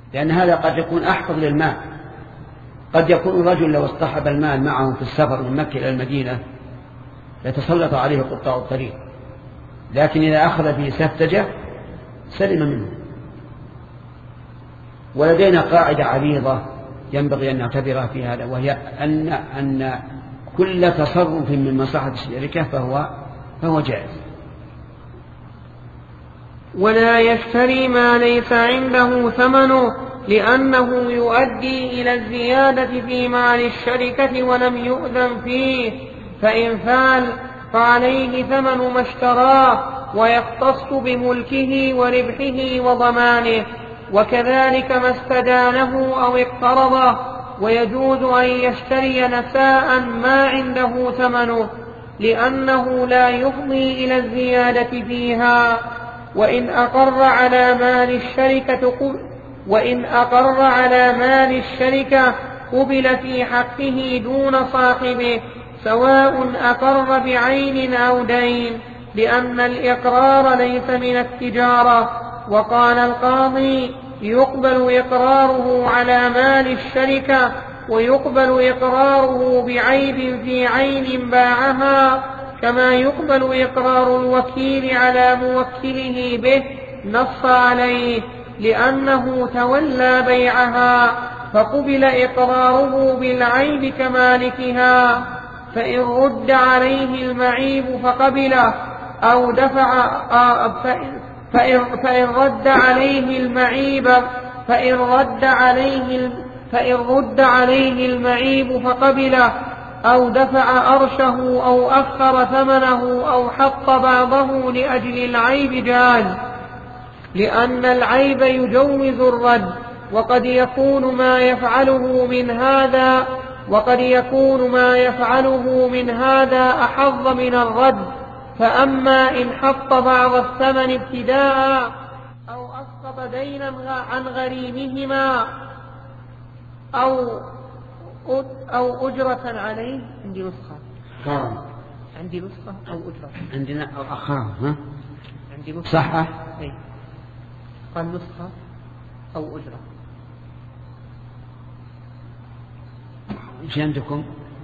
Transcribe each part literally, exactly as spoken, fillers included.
لأن هذا قد يكون أحفظ للمال. قد يكون الرجل لو اصطحب المال معه في السفر من مكة إلى المدينة يتسلط عليه قطاع الطريق، لكن إذا أخذ به سفتجة سلم منه. ولدينا قاعدة عريضة ينبغي أن نعتبرها في هذا، وهي أن أن كل تصرف من مصلحة الشركة فهو فهو جائز. ولا يشتري ما ليس عنده ثمنه، لأنه يؤدي إلى الزيادة في مال الشركة ولم يؤذن فيه، فإن فعل فعليه ثمن ما اشتراه ويختص بملكه وربحه وضمانه، وكذلك ما استدانه أو اقترضه. ويجوز أن يشتري نساء ما عنده ثمنه، لأنه لا يفضي إلى الزيادة فيها. وإن أقر على مال الشركة وإن أقر على مال الشركة قبل في حقه دون صاحبه، سواء أقر بعين أو دين، لأن الإقرار ليس من التجارة. وقال القاضي: يقبل إقراره على مال الشركة، ويقبل إقراره بعيب في عين باعها، كما يقبل إقرار الوكيل على موكله به، نص عليه، لأنه تولى بيعها، فقبل إقراره بالعيب كمالكها. فإن رد عليه المعيب فقبله أو دفع فإن, فإن رد عليه المعيب فإن رد عليه فإن رد عليه المعيب فقبله أو دفع أرشه أو أخر ثمنه أو حط بعضه لأجل العيب جاز، لأن العيب يجوز الرد. وقد يكون ما يفعله من هذا وقد يكون ما يفعله من هذا أحظ من الرد. فأما إن حط بعض الثمن ابتداء أو أسقط دينا عن غريمهما أو أو أجرة عليه. عندي نسخة عندي نسخة أو أجرة عندنا أو أخاه ها عندي نسخة صح أي قال نسخة أو أجرة. إيش عندكم؟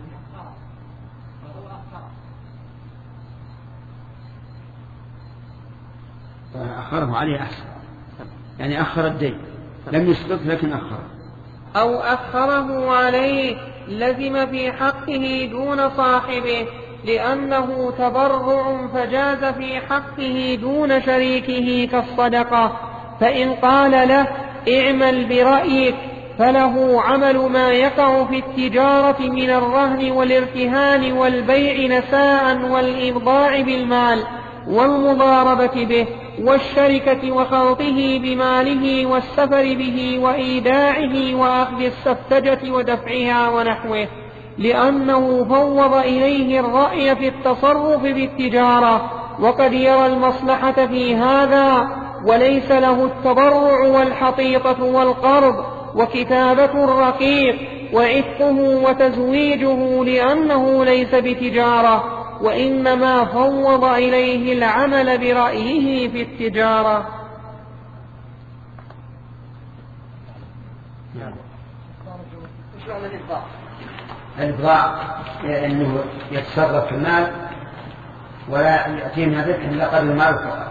أخره عليه أحسن، يعني أخر الدين، لم يسبق لكن أخر. أو أخره عليه لزم في حقه دون صاحبه، لأنه تبرع فجاز في حقه دون شريكه كالصدقة. فإن قال له: اعمل برأيك، فله عمل ما يقع في التجارة من الرهن والارتهان والبيع نساء والإبضاع بالمال والمضاربة به والشركة وخلطه بماله والسفر به وإيداعه وأخذ السفتجة ودفعها ونحوه، لأنه فوض إليه الرأي في التصرف بالتجارة، وقد يرى المصلحة في هذا، وليس له التبرع والحطيطة والقرض وكتابة الرقيق وعتقه وتزويجه، لأنه ليس بتجارة، وإنما فوض إليه العمل برأيه في التجارة. الإبضاع أنه يتصرف في المال ولا يأتيه من ذلك إلا قدر المال فقط.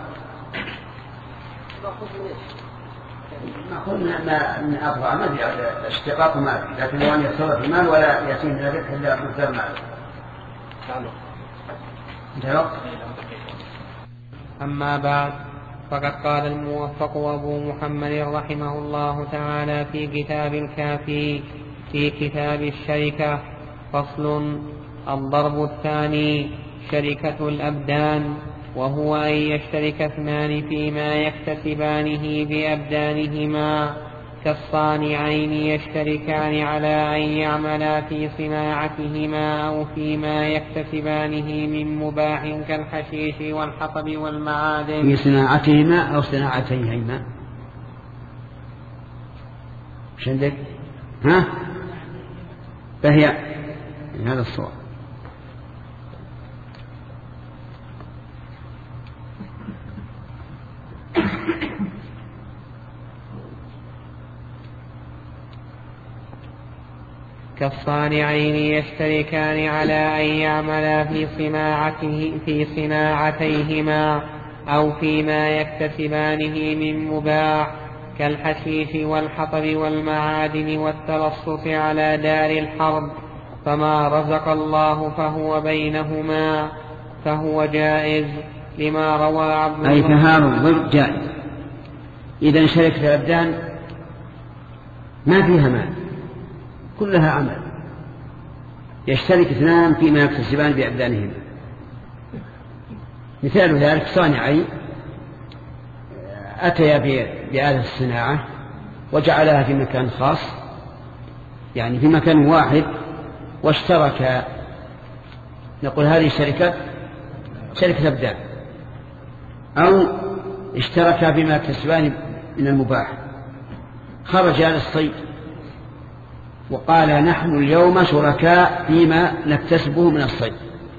ما قلنا من أبضاع ما في اشتقاق مال، لكن هو أن يتصرف في المال ولا يأتيه من ذلك إلا مقدار مال. أما بعد، فقد قال الموفق أبو محمد رحمه الله تعالى في كتاب الكافي في كتاب الشركة: فصل. الضرب الثاني شركة الأبدان، وهو أن يشترك اثنان فيما يكتسبانه بأبدانهما، كالصانعين يشتركان على أن يعملا في صناعتهما أو فيما يكتسبانه من مباح كالحشيش والحطب والمعادن. في صناعتهما أو صناعتيهما. مش عندك؟ ها؟ فهي هذا الصواب. كالصانعين يشتركان على أن يعملا في صناعته في صناعتيهما أو فيما يكتسبانه من مباح كالحشيش والحطب والمعادن والتلصص على دار الحرب، فما رزق الله فهو بينهما فهو جائز، لما روى عبد الله. أي تهاون ضد جائز. إذا شركة الأبدان ما فيها مال، كلها عمل، يشترك اثنان فيما يكتسبان بأبدانهما. مثال ذلك صانعي أتيا بآلة الصناعة وجعلها في مكان خاص، يعني في مكان واحد، واشترك، نقول هذه شركة شركة أبدان، أو اشترك فيما يكتسبان من المباح. خرج على الصيد وقال نحن اليوم شركاء فيما نكتسبه من الصيد،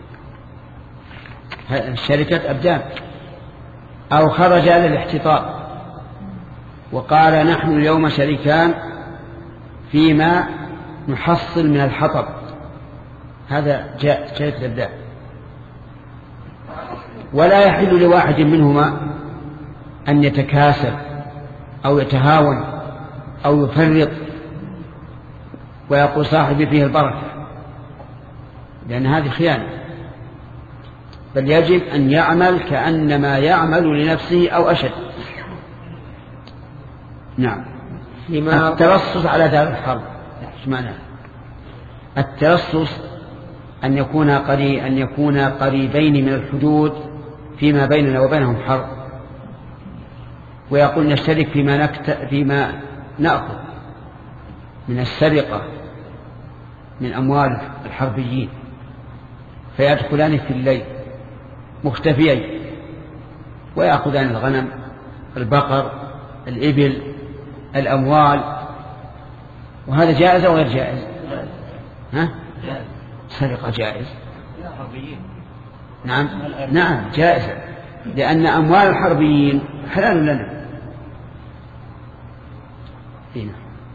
شركة أبدان. أو خرج على الاحتطاب وقال نحن اليوم شريكان فيما نحصل من الحطب، هذا جاء شركة أبدان. ولا يحل لواحد منهما أن يتكاسل أو يتهاون أو يفرط ويقول صاحبي فيه البركة، لأن هذه خيانة، بل يجب أن يعمل كأنما يعمل لنفسه أو أشد. نعم. الترصص على دار الحرب، ايش معناه؟ الترصص أن يكون قريب أن يكون قريبين من الحدود فيما بيننا وبينهم حرب، ويقول نشترك فيما نكت... فيما نأخذ من السرقة من أموال الحربيين، فيدخلان في الليل مختفيين ويأخذان الغنم، البقر، الإبل، الأموال. وهذا جائز أو غير جائز؟ ها؟ سرقة جائز. نعم نعم جائزة، لأن أموال الحربيين حلال لنا. هنا.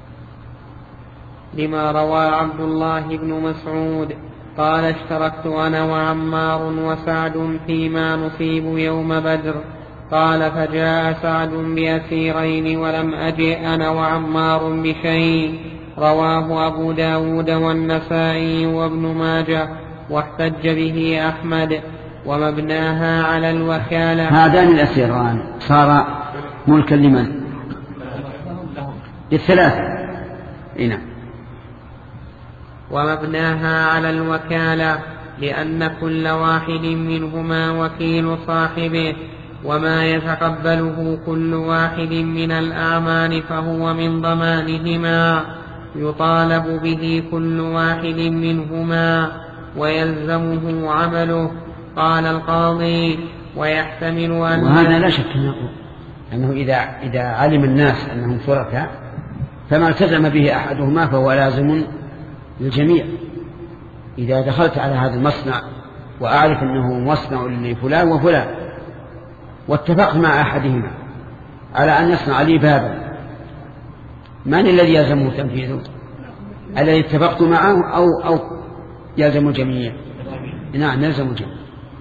لما روى عبد الله بن مسعود قال اشتركت أنا وعمار وسعد فيما نصيب يوم بدر، قال فجاء سعد بأسيرين ولم أجئ أنا وعمار بشيء، رواه أبو داود والنسائي وابن ماجه، واحتج به أحمد. ومبناها على الوكالة. هذان الأسيران صار ملكا لمن؟ للثلاثة. إيه. ومبناها على الوكالة لأن كل واحد منهما وكيل صاحبه، وما يتقبله كل واحد من الأعمال فهو من ضمانهما، يطالب به كل واحد منهما ويلزمه عمله. قال القاضي ويحتمل أن، وهذا لا شك أنه إذا, إذا علم الناس أنهم شركاء فما التزم به أحدهما فهو لازم للجميع. إذا دخلت على هذا المصنع وأعرف أنه مصنع لفلان وفلان واتفقت مع أحدهما على أن يصنع لي بابا، من الذي يلزمه تنفيذه؟ الذي اتفقت معه أو, أو يلزم الجميع؟ نعم يلزم الجميع.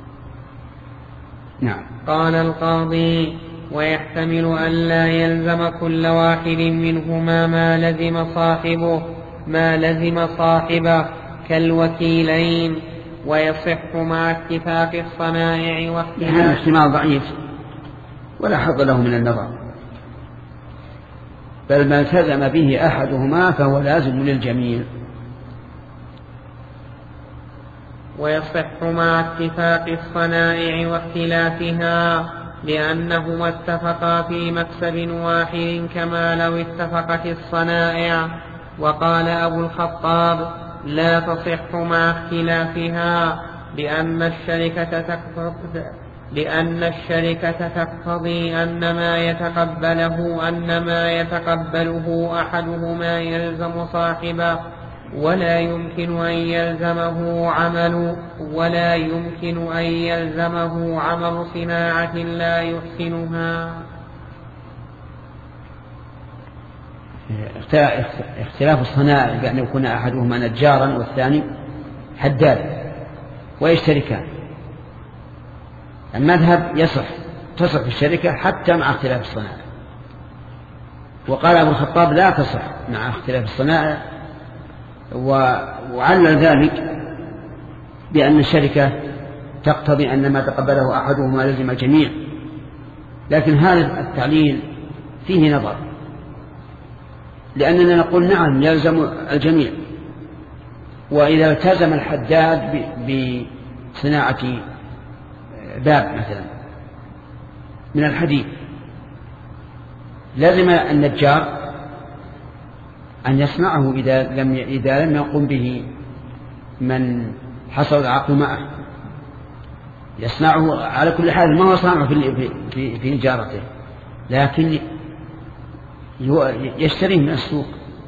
نعم. قال القاضي ويحتمل أن لا يلزم كل واحد منهما ما لزم صاحبه ما لزم صاحبه كالوكيلين، ويصح مع اتفاق الصنائع واختلاف. هذا احتمال ضعيف ولا حظ له من النظر، بل ما التزم به أحدهما فهو لازم للجميع. ويصح مع اتفاق الصنائع واختلافها لأنهما اتفقا في مكسب واحد كما لو اتفقت الصنائع. وقال أبو الخطاب لا تصح مع اختلافها لأن الشركة تقتضي لأن الشركة تقتضي أن ما يتقبله أن ما يتقبله أحدهما يلزم صاحبه، ولا يمكن أن يلزمه عمل ولا يمكن أن يلزمه عمل صناعة لا يحسنها. اختلاف الصنائع بأن يكون أحدهما نجارا والثاني حدادا ويشتركان. المذهب يصح تصح الشركة حتى مع اختلاف الصنائع. وقال أبو الخطاب لا تصح مع اختلاف الصنائع، وعلل ذلك بأن الشركة تقتضي أن ما تقبله أحدهما لزم الجميع، لكن هذا التعليل فيه نظر، لأننا نقول نعم يلزم الجميع. وإذا التزم الحداد بصناعة باب مثلا من الحديد لازم النجار أن يصنعه إذا لم إذا لم يقم به من حصل العقد معه، يصنعه على كل حال، ما هو صانعه في في في نجارته، لكن يشتريه من السوق.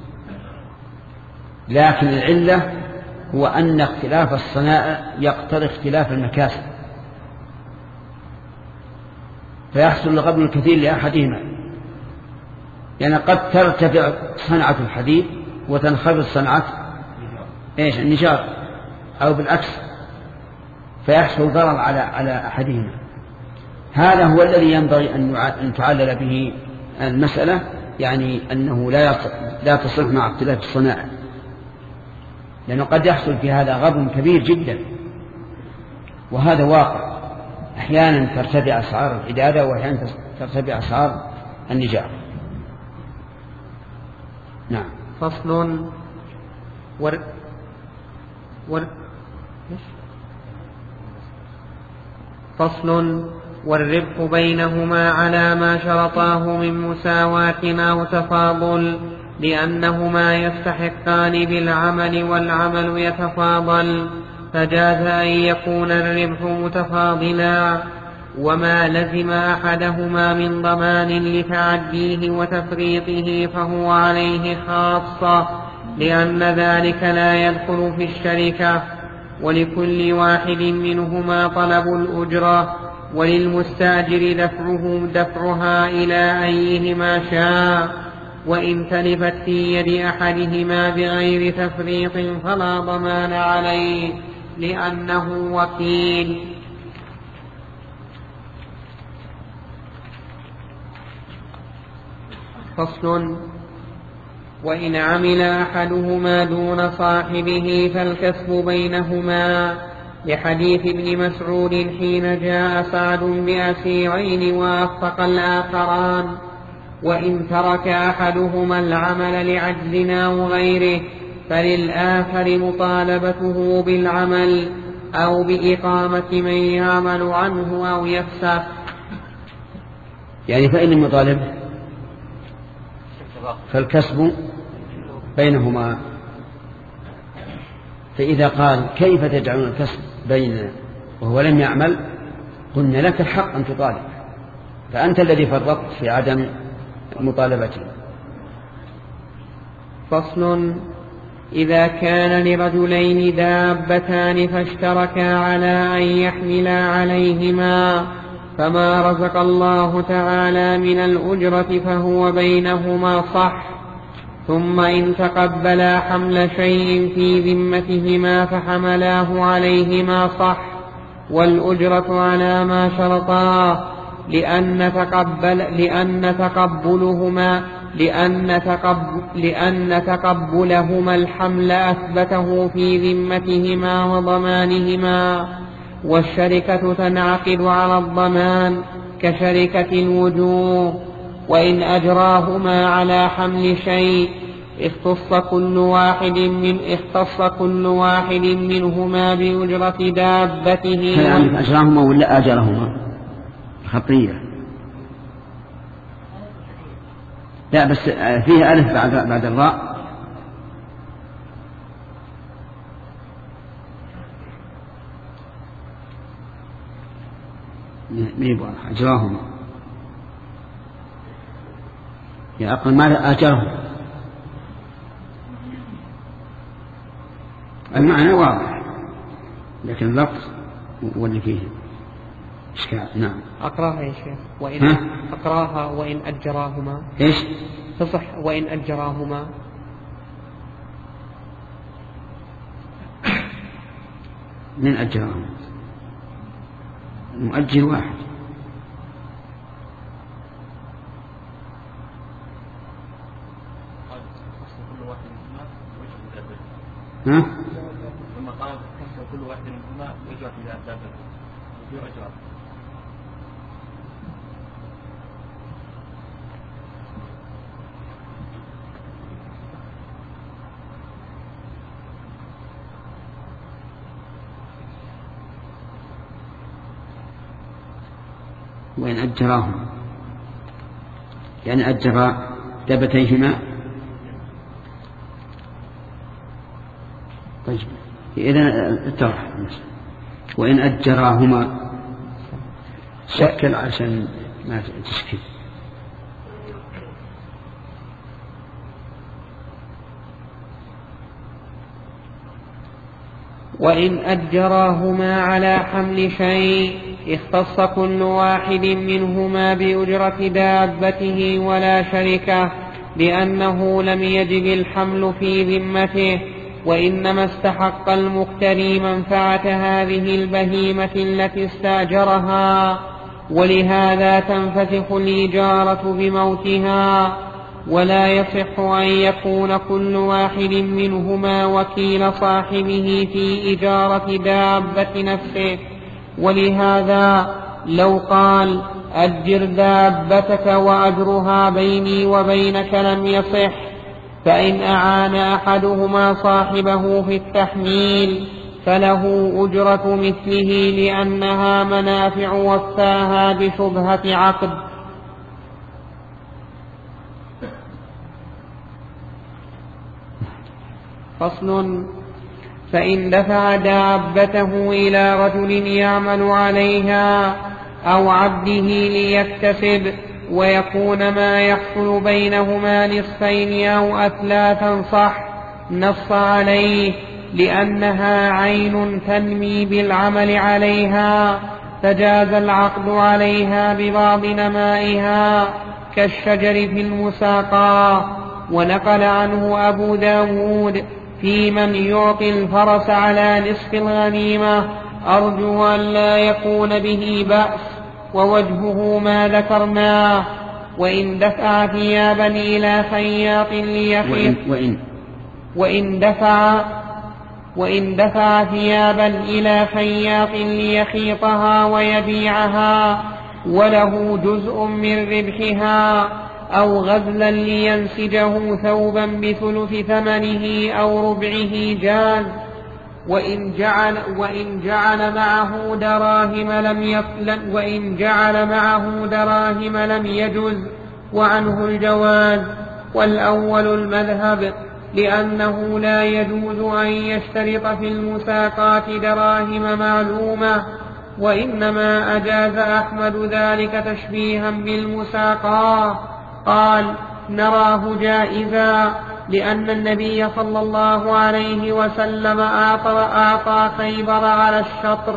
لكن العلة هو أن اختلاف الصنائع يقتضي اختلاف المكاسب، فيحصل الغبن الكثير لأحدهما، يعني قد ترتفع صنعة الحديد وتنخفض صنعة ايش النجار، أو بالعكس، فيحصل ضرر على على أحدهما. هذا هو الذي ينبغي أن تعلل به المسألة، يعني أنه لا لا تصح مع اختلاف الصنائع، لأنه قد يحصل في هذا غبن كبير جدا، وهذا واقع. أحيانا ترتفع أسعار الحدادة وأحيانا ترتفع أسعار النجار. نعم. فصل ور ور فصل والربح بينهما على ما شرطاه من مساواة أو تفاضل، لأنهما يستحقان بالعمل والعمل يتفاضل، فجاز أن يكون الربح متفاضلا، وما لزم أحدهما من ضمان لتعديه وتفريطه فهو عليه خاصة، لأن ذلك لا يدخل في الشركة، ولكل واحد منهما طلب الأجرة، وللمستاجر دفعه دفعها إلى أيهما شاء، وإن تلفت في يد أحدهما بغير تفريط فلا ضمان عليه لأنه وكيل. فصل وإن عمل أحدهما دون صاحبه فالكسب بينهما، لحديث ابن مسعود حين جاء سعد بأسيرين وأخفق الآخران، وإن ترك أحدهما العمل لعجز أو غيره فللآخر مطالبته بالعمل أو بإقامة من يعمل عنه أو يفسخ. يعني فإن المطالب فالكسب بينهما. فإذا قال كيف تجعلون الكسب بيننا وهو لم يعمل، قلنا لك الحق أن تطالب، فأنت الذي فرطت في عدم مطالبته. فصل إذا كان لرجلين دابتان فاشتركا على أن يحملا عليهما، فما رزق الله تعالى من الأجرة فهو بينهما صح، ثم إن تقبلا حمل شيء في ذمتهما فحملاه عليهما صح، والأجرة على ما شرطاه، لأن تقبل لأن تقبلهما لأن, تقبل لأن تقبلهما الحمل أثبته في ذمتهما وضمانهما، والشركة تنعقد على الضمان كشركة الوجوه. وإن أجراهما على حمل شيء اختص كل واحد من اختص كل واحد منهما بأجرة دابته. يعني أجراهما ولا أجرهما خطية؟ لا بس فيها ألف بعد بعد الراء. ميبوا أجراهما، يا أقل ما أجرهم. المعنى واضح لكن اللفظ هو اللي فيه إشكال. نعم. أقراها يا شيخ. وإن أقراها وإن أجراهما. إيش؟ تصح وإن أجراهما؟ من أجراهما؟ المؤجر واحد. ها؟ ثم قال كل واحد منهما يجرى في دابته يؤجر. وإن أجراهما يعني أجرا دابتيهما. طيب إذن الترح وإن أجراهما شكل عشان ما تشكل. وإن أجراهما على حمل شيء اختص كل واحد منهما بأجرة دابته ولا شركة، لأنه لم يجب الحمل في ذمته، وإنما استحق المقتري منفعة هذه البهيمة التي استأجرها، ولهذا تنفسخ الإجارة بموتها. ولا يصح أن يكون كل واحد منهما وكيل صاحبه في إجارة دابة نفسه، ولهذا لو قال أجر دابتك وأجرها بيني وبينك لم يصح، فإن أعان أحدهما صاحبه في التحميل فله أجرة مثله، لأنها منافع وفاها بشبهة عقد. فصل: فإن دفع دابته إلى رجل يعمل عليها أو عبده ليكتسب ويكون ما يحصل بينهما نصفين أو أثلاثا صح، نص عليه، لأنها عين تنمي بالعمل عليها، فجاز العقد عليها ببعض نمائها كالشجر في المساقى. ونقل عنه أبو داود في من يعطي الفرس على نصف الغنيمة، أرجو أن لا يكون به بأس، ووجهه ما ذكرناه. وإن دفع ثيابا إلى خياط ليخيط وإن, وإن دفع وإن دفع ثيابا إلى خياط ليخيطها ويبيعها وله جزء من ربحها، أو غزلا لينسجه ثوبا بثلث ثمنه أو ربعه جاز. وإن جعل, وإن جعل معه دراهم لم يطلن وإن جعل معه دراهم لم يجز، وعنه الجواز. والأول المذهب، لأنه لا يجوز أن يشترط في المساقات دراهم معلومة، وإنما أجاز أحمد ذلك تشبيها بالمساقاة. قال: نراه جائزا، لأن النبي صلى الله عليه وسلم أعطى خيبر على الشطر.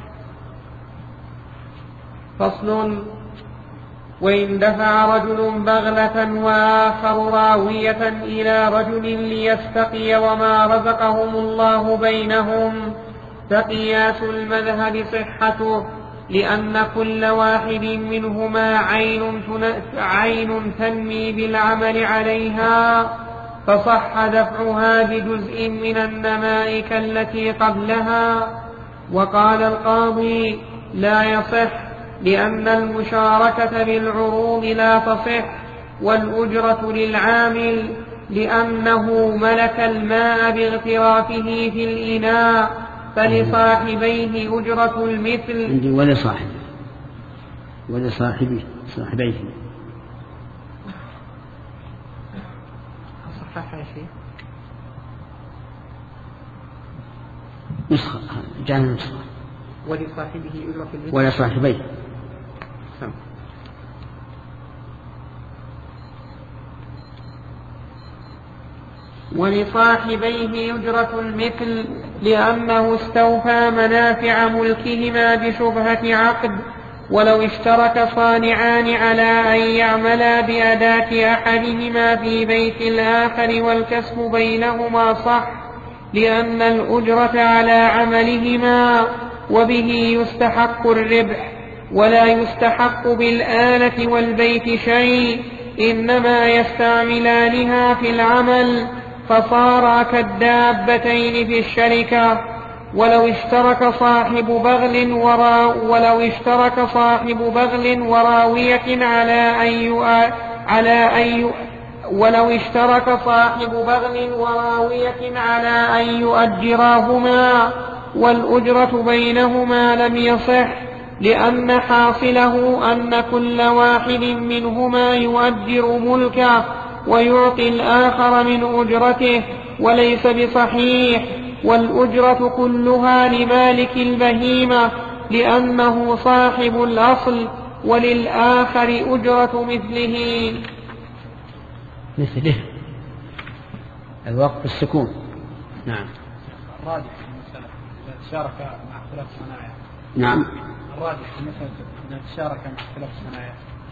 فصل: وإن دفع رجل بغلة وآخر راوية إلى رجل ليستقي وما رزقهم الله بينهم، فقياس المذهب صحته، لأن كل واحد منهما عين, عين تنمي بالعمل عليها، فصح دفعها بجزء من النماء كالتي قبلها. وقال القاضي: لا يصح، لأن المشاركة بالعروض لا تصح، والأجرة للعامل، لأنه ملك الماء باغترافه في الإناء، فلصاحبيه أجرة المثل. ولصاحبه ولصاحبه صاحبيه. صححها شيء نسخة جعل نسخة ولصاحبه أجرة المثل ولصاحبيه. ولصاحبيه أجرة المثل، لأنه استوفى منافع ملكهما بشبهة عقد، ولو اشترك صانعان على أن يعملا بأداة أحدهما في بيت الآخر والكسب بينهما صح، لأن الأجرة على عملهما، وبه يستحق الربح، ولا يستحق بالآلة والبيت شيء، إنما يستعملانها في العمل، فصارا كالدابتين في الشركة. ولو اشترك صاحب بغل ورا ولو اشترك صاحب بغل وراوية على أن يؤ... على أن يؤ... ولو اشترك صاحب بغل وراوية على أن يؤجراهما والأجرة بينهما لم يصح، لأن حاصله أن كل واحد منهما يؤجر ملكه ويعطي الآخر من أجرته، وليس بصحيح، والأجرة كلها لمالك البهيمة لأنه صاحب الأصل، وللآخر أجرة مثله. مثله الوقف السكون. نعم. الراجح في المسألة إذا تشارك مع اختلاف صنايع. نعم. الراجح في المسألة إذا تشارك مع اختلاف صنايع.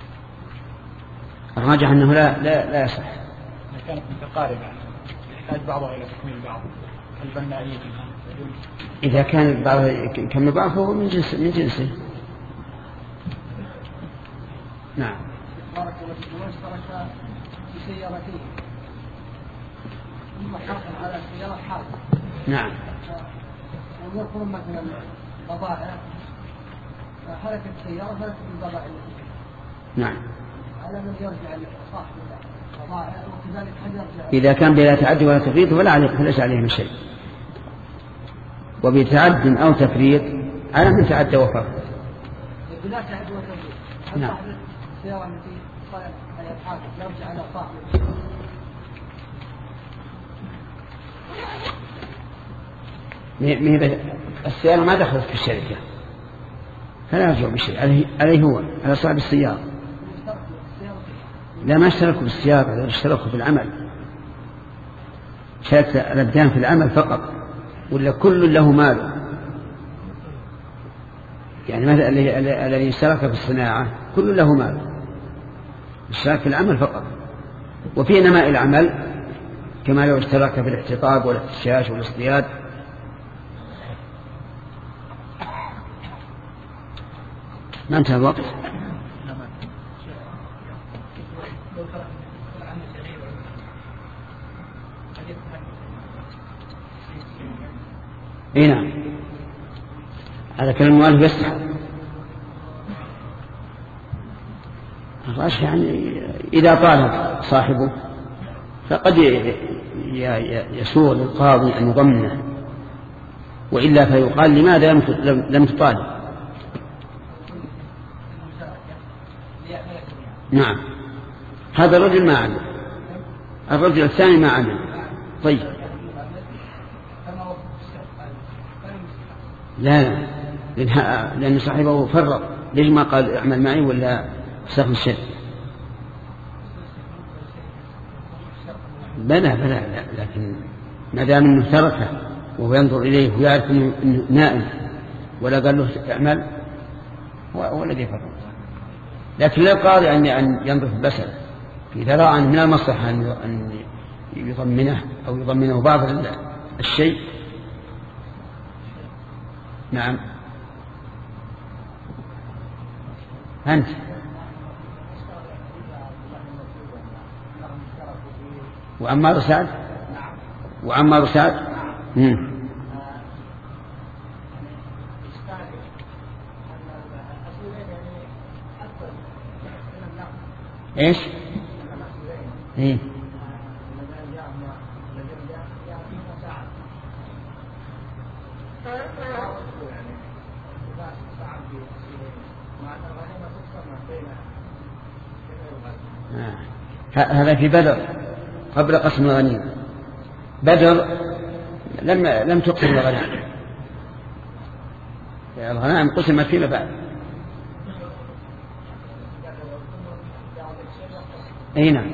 الراجح أنه لا لا لا يصح. إذا كانت متقاربة يحتاج بعضها إلى تكميل بعض. البنائية إذا كان بعض كم بعض فهو من جنس من جنسه. نعم. اشترك في سيارته ثم حصل على سيارة حادث. نعم. وليكن مثلا بضائع فحركت السيارة هلكت البضائع. نعم. على من يرجع لصاحب البضائع وكذلك هل يرجع. إذا كان بلا تعدي ولا تفريط فلا عليه فليس عليه من شيء. وبتعد أو تفريط على من تعدى وفرط. بلا تعدي وتفريط. نعم. السيارة التي صارت على الحادث يرجع على صاحب. السيارة ما دخلت في الشركة فلا يرجع بشيء عليه, عليه هو على صاحب السيارة. لا ما اشتركوا بالسيارة، اشتركوا في العمل، شارك الأبدان في العمل فقط، ولا كل له مال. يعني مثلا الذي اشترك في الصناعة كل له مال، اشترك في العمل فقط. وفي نماء العمل كما لو اشترك في الاحتطاب والاحتشاش والاصطياد. ما انتهى الوقت. اي نعم، هذا كلام المؤلف يستحق. الراجح يعني إذا طالب صاحبه فقد يسوغ للقاضي أن يضمنه، وإلا فيقال لماذا لم تطالب. نعم، هذا الرجل ما عمل، الرجل الثاني ما عمل. طيب لا لا، لأن صاحبه فرط. ليش ما قال اعمل معي ولا استخدم الشيء؟ بلى بلى لا، لكن ما دام انه تركه وهو ينظر اليه ويعرف انه نائم ولا قال له اعمل هو الذي فرط. لكن لا القاضي ان ينظر في المسألة اذا راى من المصلحة ان يضمنه او يضمنه بعض الشيء. نعم. أنت وعمار سعد وعمار سعد مم. ايش ايه هذا في بدر قبل قسم الغنيمة. بدر لم لم تقسم الغنائم، الغنائم قسمت فيما بعد. اي نعم.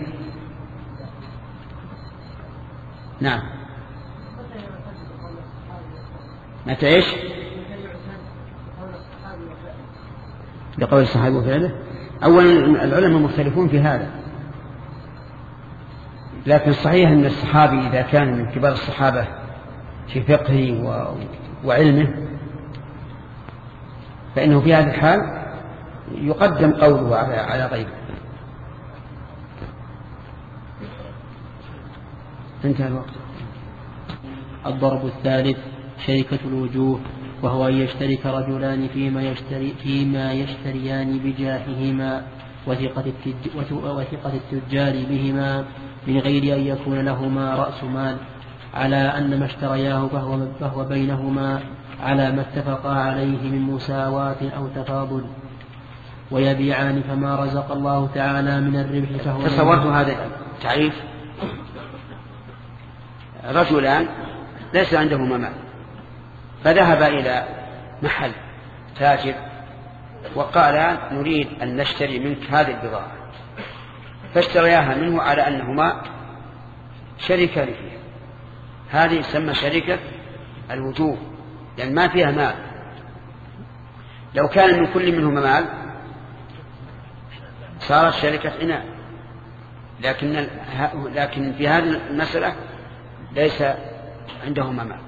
نعم. متى ايش؟ بقول الصحابي وفعله. أولا العلماء مختلفون في هذا، لكن الصحيح أن الصحابي إذا كان من كبار الصحابة في فقهه وعلمه فإنه في هذا الحال يقدم قوله على غيره. انتهى الوقت. الضرب الثالث شركة الوجوه، وهو أن يشترك رجلان فيما, يشتري فيما يشتريان بجاههما وثقة, التج وثقة التجار بهما من غير أن يكون لهما رأس مال، على أن ما اشترياه فهو, فهو بينهما على ما اتفقا عليه من مساواة أو تفاضل، ويبيعان فما رزق الله تعالى من الربح فهو. تصورت هذا التعريف: رجلان ليس عندهما مال فذهب إلى محل تاجر وقال: نريد أن نشتري منك هذه البضاعة، فاشترياها منه على أنهما شريكان فيها. هذه تسمى شركة الوجوه، لأن ما فيها مال. لو كان من كل منهما مال صارت شركة عناء، لكن لكن في هذه المسألة ليس عندهما مال،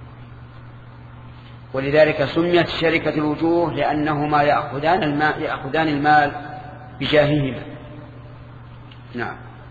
ولذلك سميت شركة الوجوه لأنهما يأخذان المال, يأخذان المال بجاههما. نعم.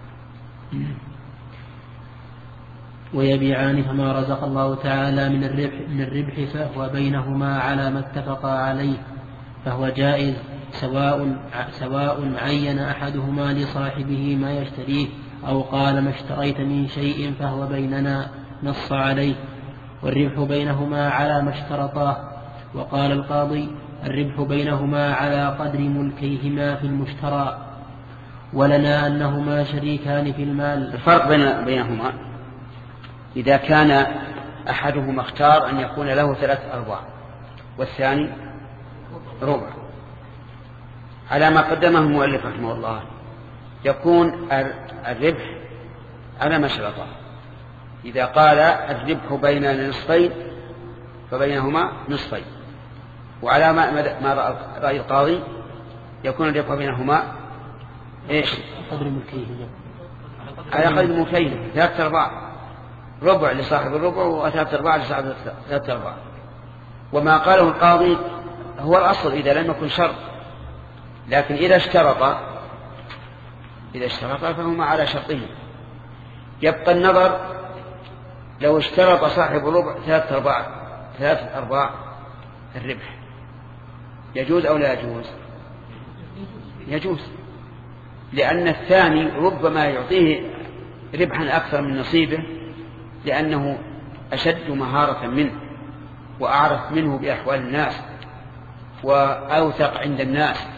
ويبيعان فما رزق الله تعالى من الربح, من الربح فهو بينهما على ما اتفقا عليه، فهو جائز، سواء, سواء عين أحدهما لصاحبه ما يشتريه أو قال: ما اشتريت من شيء فهو بيننا، نص عليه، والربح بينهما على ما اشترطاه. وقال القاضي: الربح بينهما على قدر ملكيهما في المشترى، ولنا أنهما شريكان في المال. الفرق بين بينهما إذا كان أحدهما اختار أن يكون له ثلاث أرباع والثاني ربع، على ما قدمه المؤلف رحمه الله يكون الربح على ما شرطه. إذا قال الربح بين نصفين فبينهما نصفين، وعلى ما رأي القاضي يكون الربح بينهما إيش؟ قدر ملكيه، على قدر ملكيه، ثلاثة أرباع، ربع لصاحب الربع وثلاثة أرباع لصاحب ثلاثة أرباع. وما قاله القاضي هو الأصل إذا لم يكن شرط، لكن إذا اشترط إذا اشترط فهما على شرطه. يبقى النظر لو اشترط صاحب الربع ثلاثة أرباع ثلاثة أرباع الربح، يجوز أو لا يجوز؟ يجوز، لأن الثاني ربما يعطيه ربحا أكثر من نصيبه، لأنه أشد مهارة منه وأعرف منه بأحوال الناس وأوثق عند الناس،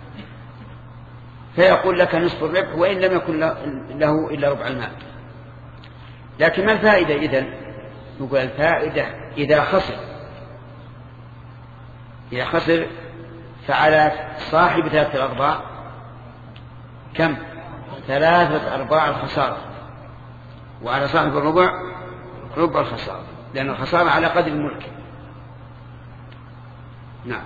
فيقول لك نصف الربح وإن لم يكن له إلا ربع المال. لكن ما الفائدة إذن؟ يقول الفائدة إذا خسر إذا خسر فعلى صاحب ثلاثة أرباع كم؟ ثلاثة أرباع الخسارة، وعلى صاحب الربع ربع الخسارة، لأن الخسارة على قدر الملك. نعم.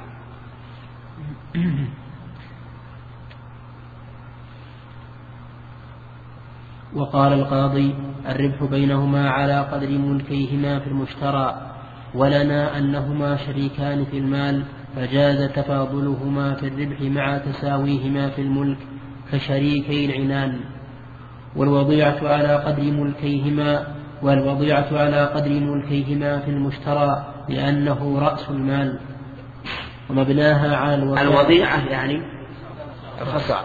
وقال القاضي: الربح بينهما على قدر ملكيهما في المشترى، ولنا أنهما شريكان في المال، فجاز تفاضلهما في الربح مع تساويهما في الملك كشريكي العنان. والوضيعة على قدر ملكيهما والوضيعة على قدر ملكيهما في المشترى لأنه رأس المال، ومبناها على الوضيعة يعني الخسارة،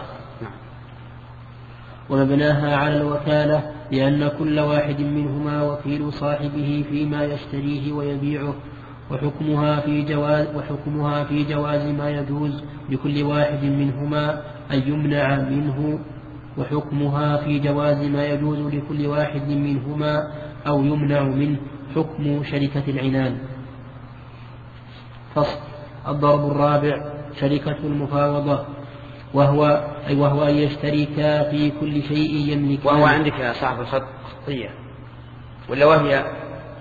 ومبناها على الوكالة لأن كل واحد منهما وكيل صاحبه فيما يشتريه ويبيعه، وحكمها في جواز وحكمها في جواز ما يجوز لكل واحد منهما أن يمنع منه وحكمها في جواز ما يجوز لكل واحد منهما أو يمنع منه حكم شركة العنان. فصل. الضرب الرابع شركة المفاوضة، وهو أي وهو أن يشتركا في كل شيء يملكه. وهو عندك يا صاحب الخطية ولا وهي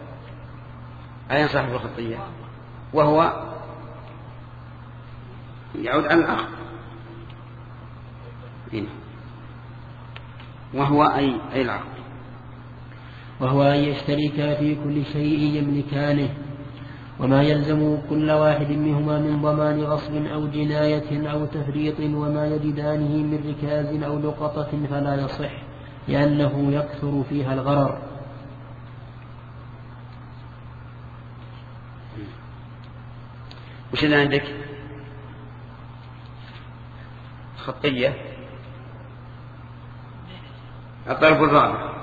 أين صاحب الخطية؟ وهو يعود على العقد. هنا وهو أي أي العقد وهو أن يشتركا في كل شيء يملكانه، وما يلزم كل واحد منهما من ضمان غصب أو جناية أو تفريط وما يجدانه من ركاز أو لقطة فلا يصح، لأنه يكثر فيها الغرر. وش اللي عندك؟ خطية الطرف الرابع.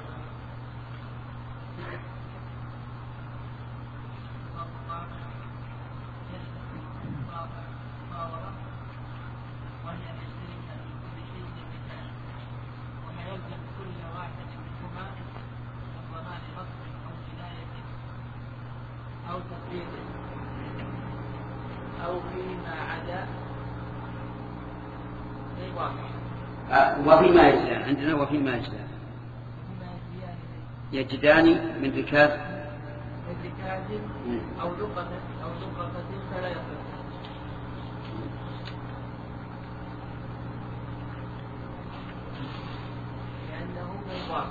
وفيما يجزى عندنا وفيما يجزى يجدان من ركاز من ركاز أو لقطة أو لقطة فلا يصح، لأنه مضاف،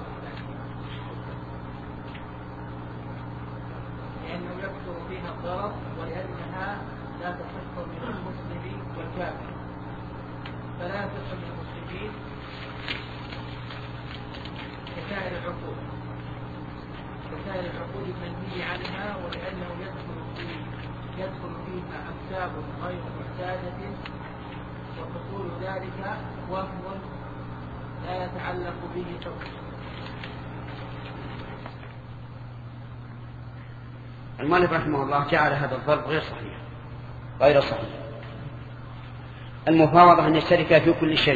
لأنه يكثر فيها الضرر، ولأنها لا تصح من المسلم والكافر، فلا تصح من المسلمين كسائر العقود كسائر العقود المنهي عنها، ولأنه يدخل فيه يدخل فيها أكساب غير محتاجة، وحصول ذلك وهم لا يتعلق به حكم. المؤلف رحمه الله جعل هذا الضرب غير صحيح غير صحيح. المفاوضة أن يشترك في كل شيء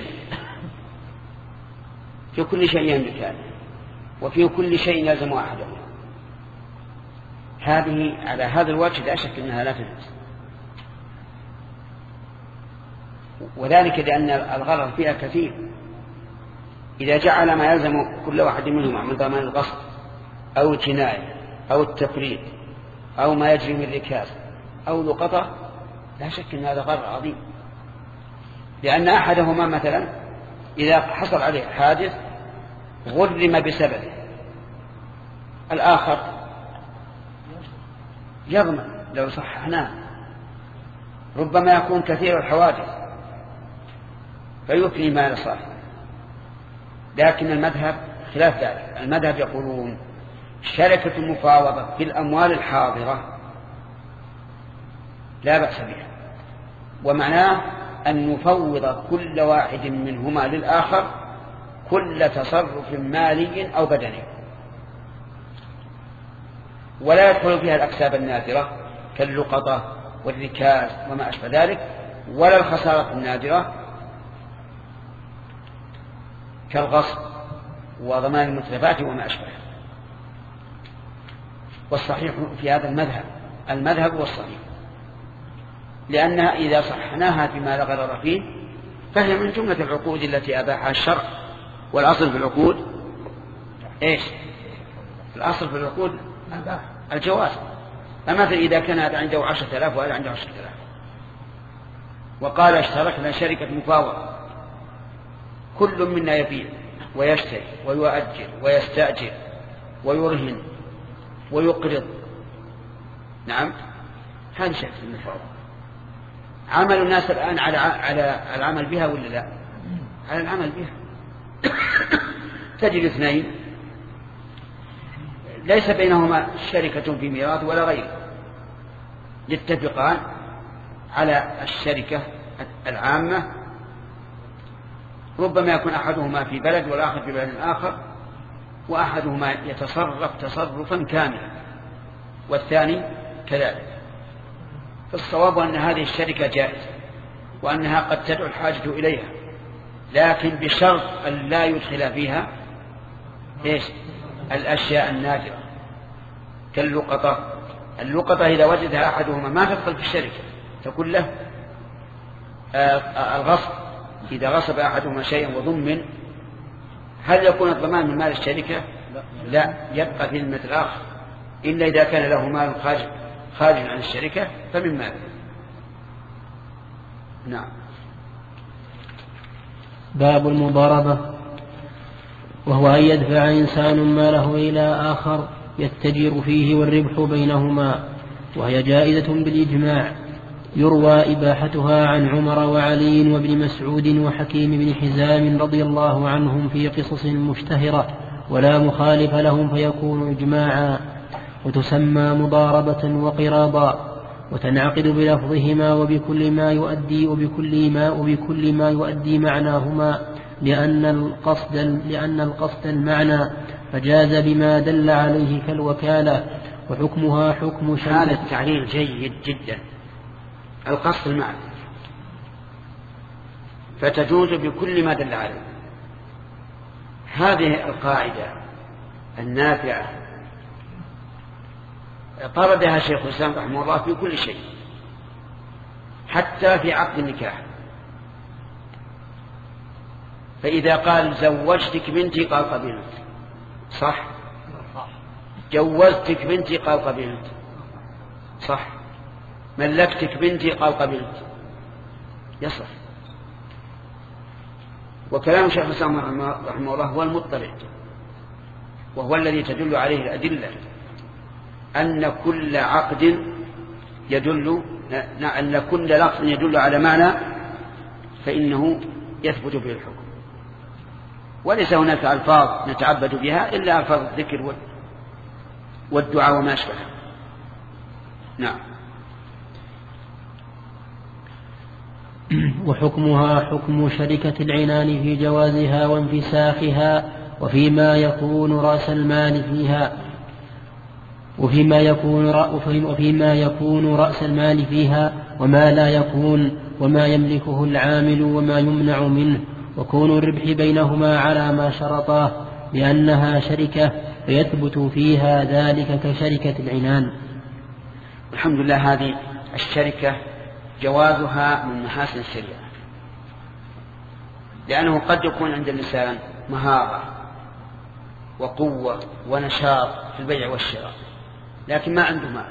في كل شيء يملكان، وفي كل شيء يلزم أحدهم. هذه على هذا الوجه لا شك أنها لا تجوز، وذلك لأن الغرر فيها كثير. إذا جعل ما يلزم كل واحد منهما من ضمان الغصب أو الجناية أو التفريط أو ما يجري من ركاز أو لقطة، لا شك أن هذا غرر عظيم، لأن أحدهما مثلا إذا حصل عليه حادث غرم بسببه، الآخر يضمن لو صححناه، ربما يكون كثير الحوادث فيفني مال صاحبه. لكن المذهب خلاف ذلك، المذهب يقولون شركة المفاوضة في الأموال الحاضرة لا بأس بها، ومعناه أن نفوض كل واحد منهما للآخر كل تصرف مالي أو بدني، ولا يدخل فيها الأكساب النادرة كاللقطة والركاز وما أشبه ذلك، ولا الخسارة النادرة كالغصب وضمان المتلفات وما أشبه. والصحيح في هذا المذهب المذهب والصحيح، لأنها إذا صحناها فيما لا غرر فيه فهي من جملة العقود التي أباحها الشرع. والأصل في العقود إيش؟ الأصل في العقود الجواز. فمثل إذا كان هذا عنده عشرة آلاف وهذا عنده عشرة آلاف وقال اشتركنا شركة مفاوضة، كل منا يبيع ويشتري ويؤجر ويستأجر ويرهن ويقرض، نعم هذه شركة المفاوضة. عمل الناس الآن على على العمل بها ولا لا؟ على العمل بها. تجد اثنين ليس بينهما شركة في ميراث ولا غيره، يتفقان على الشركة العامة، ربما يكون أحدهما في بلد والآخر في بلد آخر، وأحدهما يتصرف تصرفا كاملا والثاني كذلك. فالصواب أن هذه الشركة جائزة، وأنها قد تدعو الحاجة إليها، لكن بشرط أن لا يدخل فيها إيش؟ الأشياء النادرة كاللقطة. اللقطة إذا وجدها أحدهما ما تدخل في الشركة، تقول له الغصب. إذا غصب أحدهما شيئا وضمن، هل يكون الضمان من مال الشركة؟ لا، يبقى في ذمة الآخر، إلا إذا كان له مال خارج خارج عن الشركة فمن ماله. نعم. باب المضاربة، وهو أن يدفع إنسان ماله إلى آخر يتجر فيه والربح بينهما، وهي جائزة بالإجماع. يروى إباحتها عن عمر وعلي وابن مسعود وحكيم بن حزام رضي الله عنهم في قصص مشتهرة ولا مخالف لهم فيكون إجماعا، وتسمى مضاربة وقراضا، وتنعقد بلفظهما وبكل ما يؤدي وبكل ما وبكل ما يؤدي معناهما، لأن القصد لأن القصد المعنى، فجاز بما دل عليه كالوكالة، وحكمها حكم شركة. هذا التعليل جيد جدا، القصد المعنى، فتجوز بكل ما دل عليه. هذه القاعدة النافعة طردها شيخ الإسلام رحمه الله في كل شيء، حتى في عقد النكاح. فإذا قال زوجتك بنتي قال قبلت، صح؟ جوزتك بنتي قال قبلت، صح؟ ملكتك بنتي قال قبلت، يصح. وكلام شيخ الإسلام رحمه الله هو المضطرد، وهو الذي تدل عليه الأدلة أن كل عقد يدل أن كل لفظ يدل على معنى فإنه يثبت به الحكم، وليس هناك ألفاظ نتعبد بها إلا ألفاظ الذكر والدعاء وما أشبه. نعم. وحكمها حكم شركة العنان في جوازها وانفساخها، وفيما يكون رأس المال فيها وفيما يكون وفيما يكون رأس المال فيها وما لا يكون، وما يملكه العامل وما يمنع منه، وكون الربح بينهما على ما شرطاه، لأنها شركة فيثبت فيها ذلك كشركة العنان. الحمد لله. هذه الشركة جوازها من محاسن الشريعة، لأنه قد يكون عند الإنسان مهارة وقوة ونشاط في البيع والشراء، لكن ما عنده مال.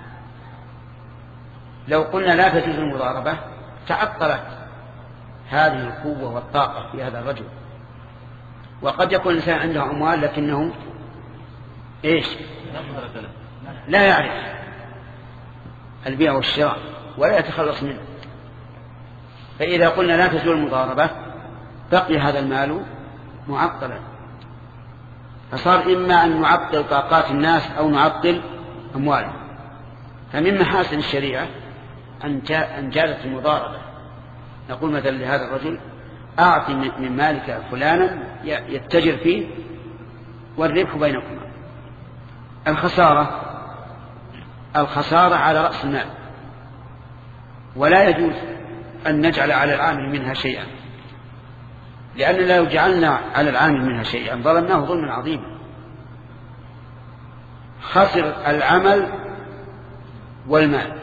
لو قلنا لا تجوز المضاربة تعطلت هذه القوة والطاقة في هذا الرجل. وقد يكون الإنسان عنده أموال لكنه إيش؟ لا يعرف البيع والشراء ولا يتخلص منه. فإذا قلنا لا تجوز المضاربة بقي هذا المال معطلا، فصار إما أن نعطل طاقات الناس أو نعطل أموالهم. فمن محاسن الشريعة أن جازت المضاربة. نقول مثلا لهذا الرجل أعطي من مالك فلانا يتجر فيه والربح بينكما. الخسارة الخسارة على رأس المال، ولا يجوز أن نجعل على العامل منها شيئا، لأن لو جعلنا على العامل منها شيئا ظلمناه ظلما عظيما. خسر العمل والمال.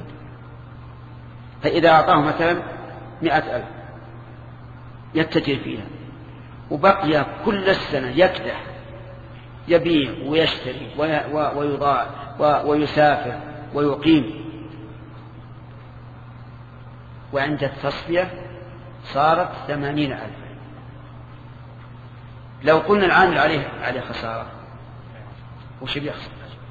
فإذا أعطاه مثلا مئة ألف يتجر فيها وبقي كل السنة يكدح يبيع ويشتري ويضاع ويسافر ويقيم، وعند التصفية صارت ثمانين ألف. لو قلنا العامل عليه عليه خسارة وش بيخسر؟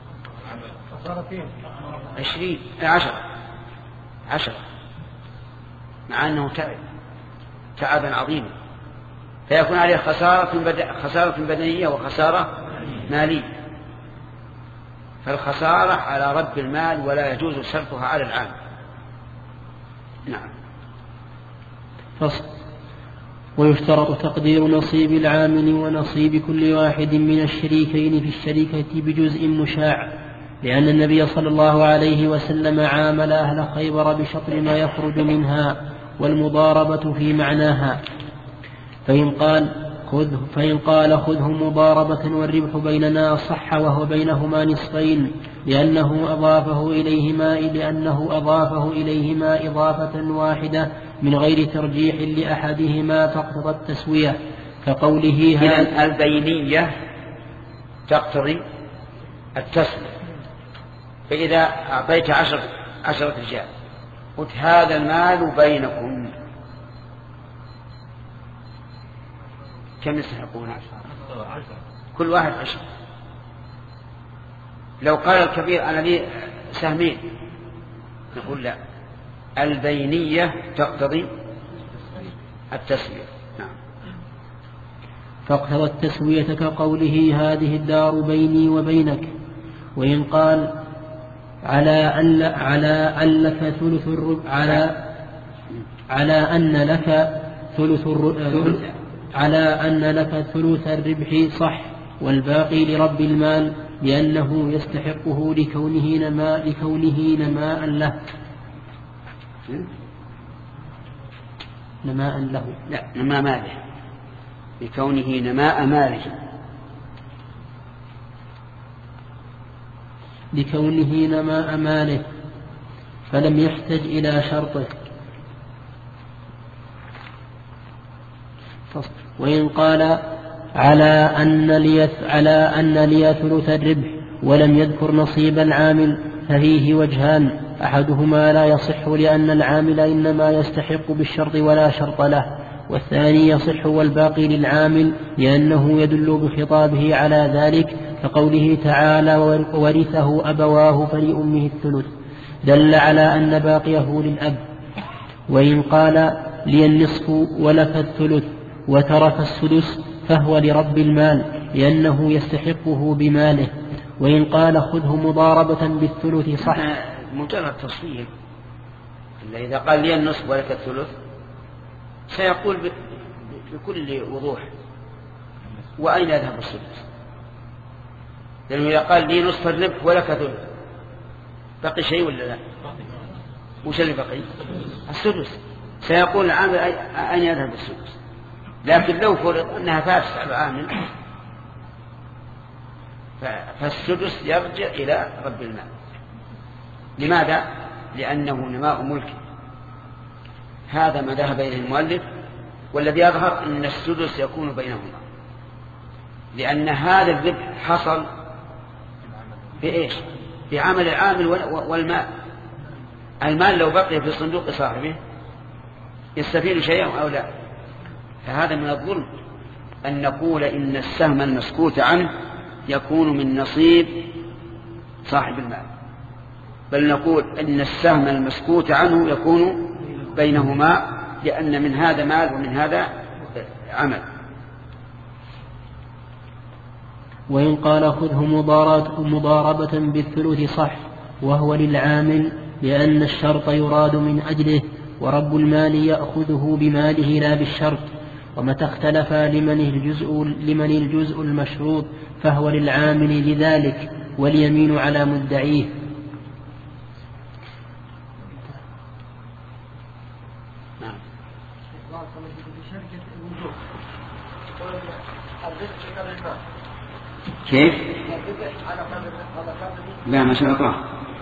عشرين عشرة عشرة مع أنه تعب تعبا عظيما، فيكون عليه خسارة بد... خسارة بدنية وخسارة مالية. فالخسارة على رب المال ولا يجوز صرفها على العامل. نعم. فصل. ويشترط تقدير نصيب العامل ونصيب كل واحد من الشريكين في الشركة بجزء مشاع، لأن النبي صلى الله عليه وسلم عامل أهل خيبر بشطر ما يخرج منها، والمضاربة في معناها. فإن قال خذ فإن قال خذه مضاربة والربح بيننا صح، وهو بينهما نصفين، لأنه أضافه إليهما لأنه أضافه إليهما إضافة واحدة من غير ترجيح لأحدهما تقتضى التسوية، كقوله إذن البينية تقتضي التسوية. فإذا أعطيت عشر عشرة رجال قلت هذا المال بينكم كم يستحقون؟ كل واحد عشر. لو قال الكبير أنا لي سهمين نقول لا، البينية تقتضي التسوية. نعم. فاقتضى التسوية كقوله هذه الدار بيني وبينك. وإن قال على أن على أن لك ثلث الربع على على أن لك ثلث الربع على أن لك ثلث الربح صح، والباقي لرب المال لأنه يستحقه لكونه نماء لكونه نماء له نماء له لا نماء ماله لكونه نماء ماله لكونه نماء ماله فلم يحتج إلى شرطه. وإن قال على أن لي على أن لي ثلث الربح ولم يذكر نصيب العامل ففيه وجهان، أحدهما لا يصح لأن العامل إنما يستحق بالشرط ولا شرط له، والثاني يصح والباقي للعامل لأنه يدل بخطابه على ذلك كقوله تعالى ورثه أبواه فلأمه الثلث، دل على أن باقيه للأب. وإن قال لي النصف ولك الثلث وترك السدس فهو لرب المال لأنه يستحقه بماله. وإن قال خذه مضاربة بالثلث صح. مجرد تصوير، إذا قال لي النصف ولك الثلث سيقول بكل وضوح وأين يذهب السدس، لأنه إذا قال لي نصف الربح ولك ثلث بقي شيء ولا لا؟ وش اللي بقي؟ السدس. سيقول العامل أين يذهب السدس. لكن لو فرض أنها فاتت على العامل فالسدس يرجع إلى رب المال. لماذا؟ لأنه نماء ملك. هذا ما ذهب إليه المؤلف، والذي يظهر أن السدس يكون بينهما، لأن هذا الربح حصل بإيش؟ بعمل العامل والمال. المال لو بقي في صندوق صاحبه يستفيد شيئا أو لا. فهذا من الظلم أن نقول إن السهم المسكوت عنه يكون من نصيب صاحب المال، بل نقول إن السهم المسكوت عنه يكون بينهما، لأن من هذا مال ومن هذا عمل. وإن قال خذه مضاربة بالثلث صح، وهو للعامل لأن الشرط يراد من أجله، ورب المال يأخذه بماله لا بالشرط. ومتى اختلف لمن الجزء, لمن الجزء المشروط فهو للعامل لذلك، واليمين على مدعيه. كيف؟ لا ما شرطه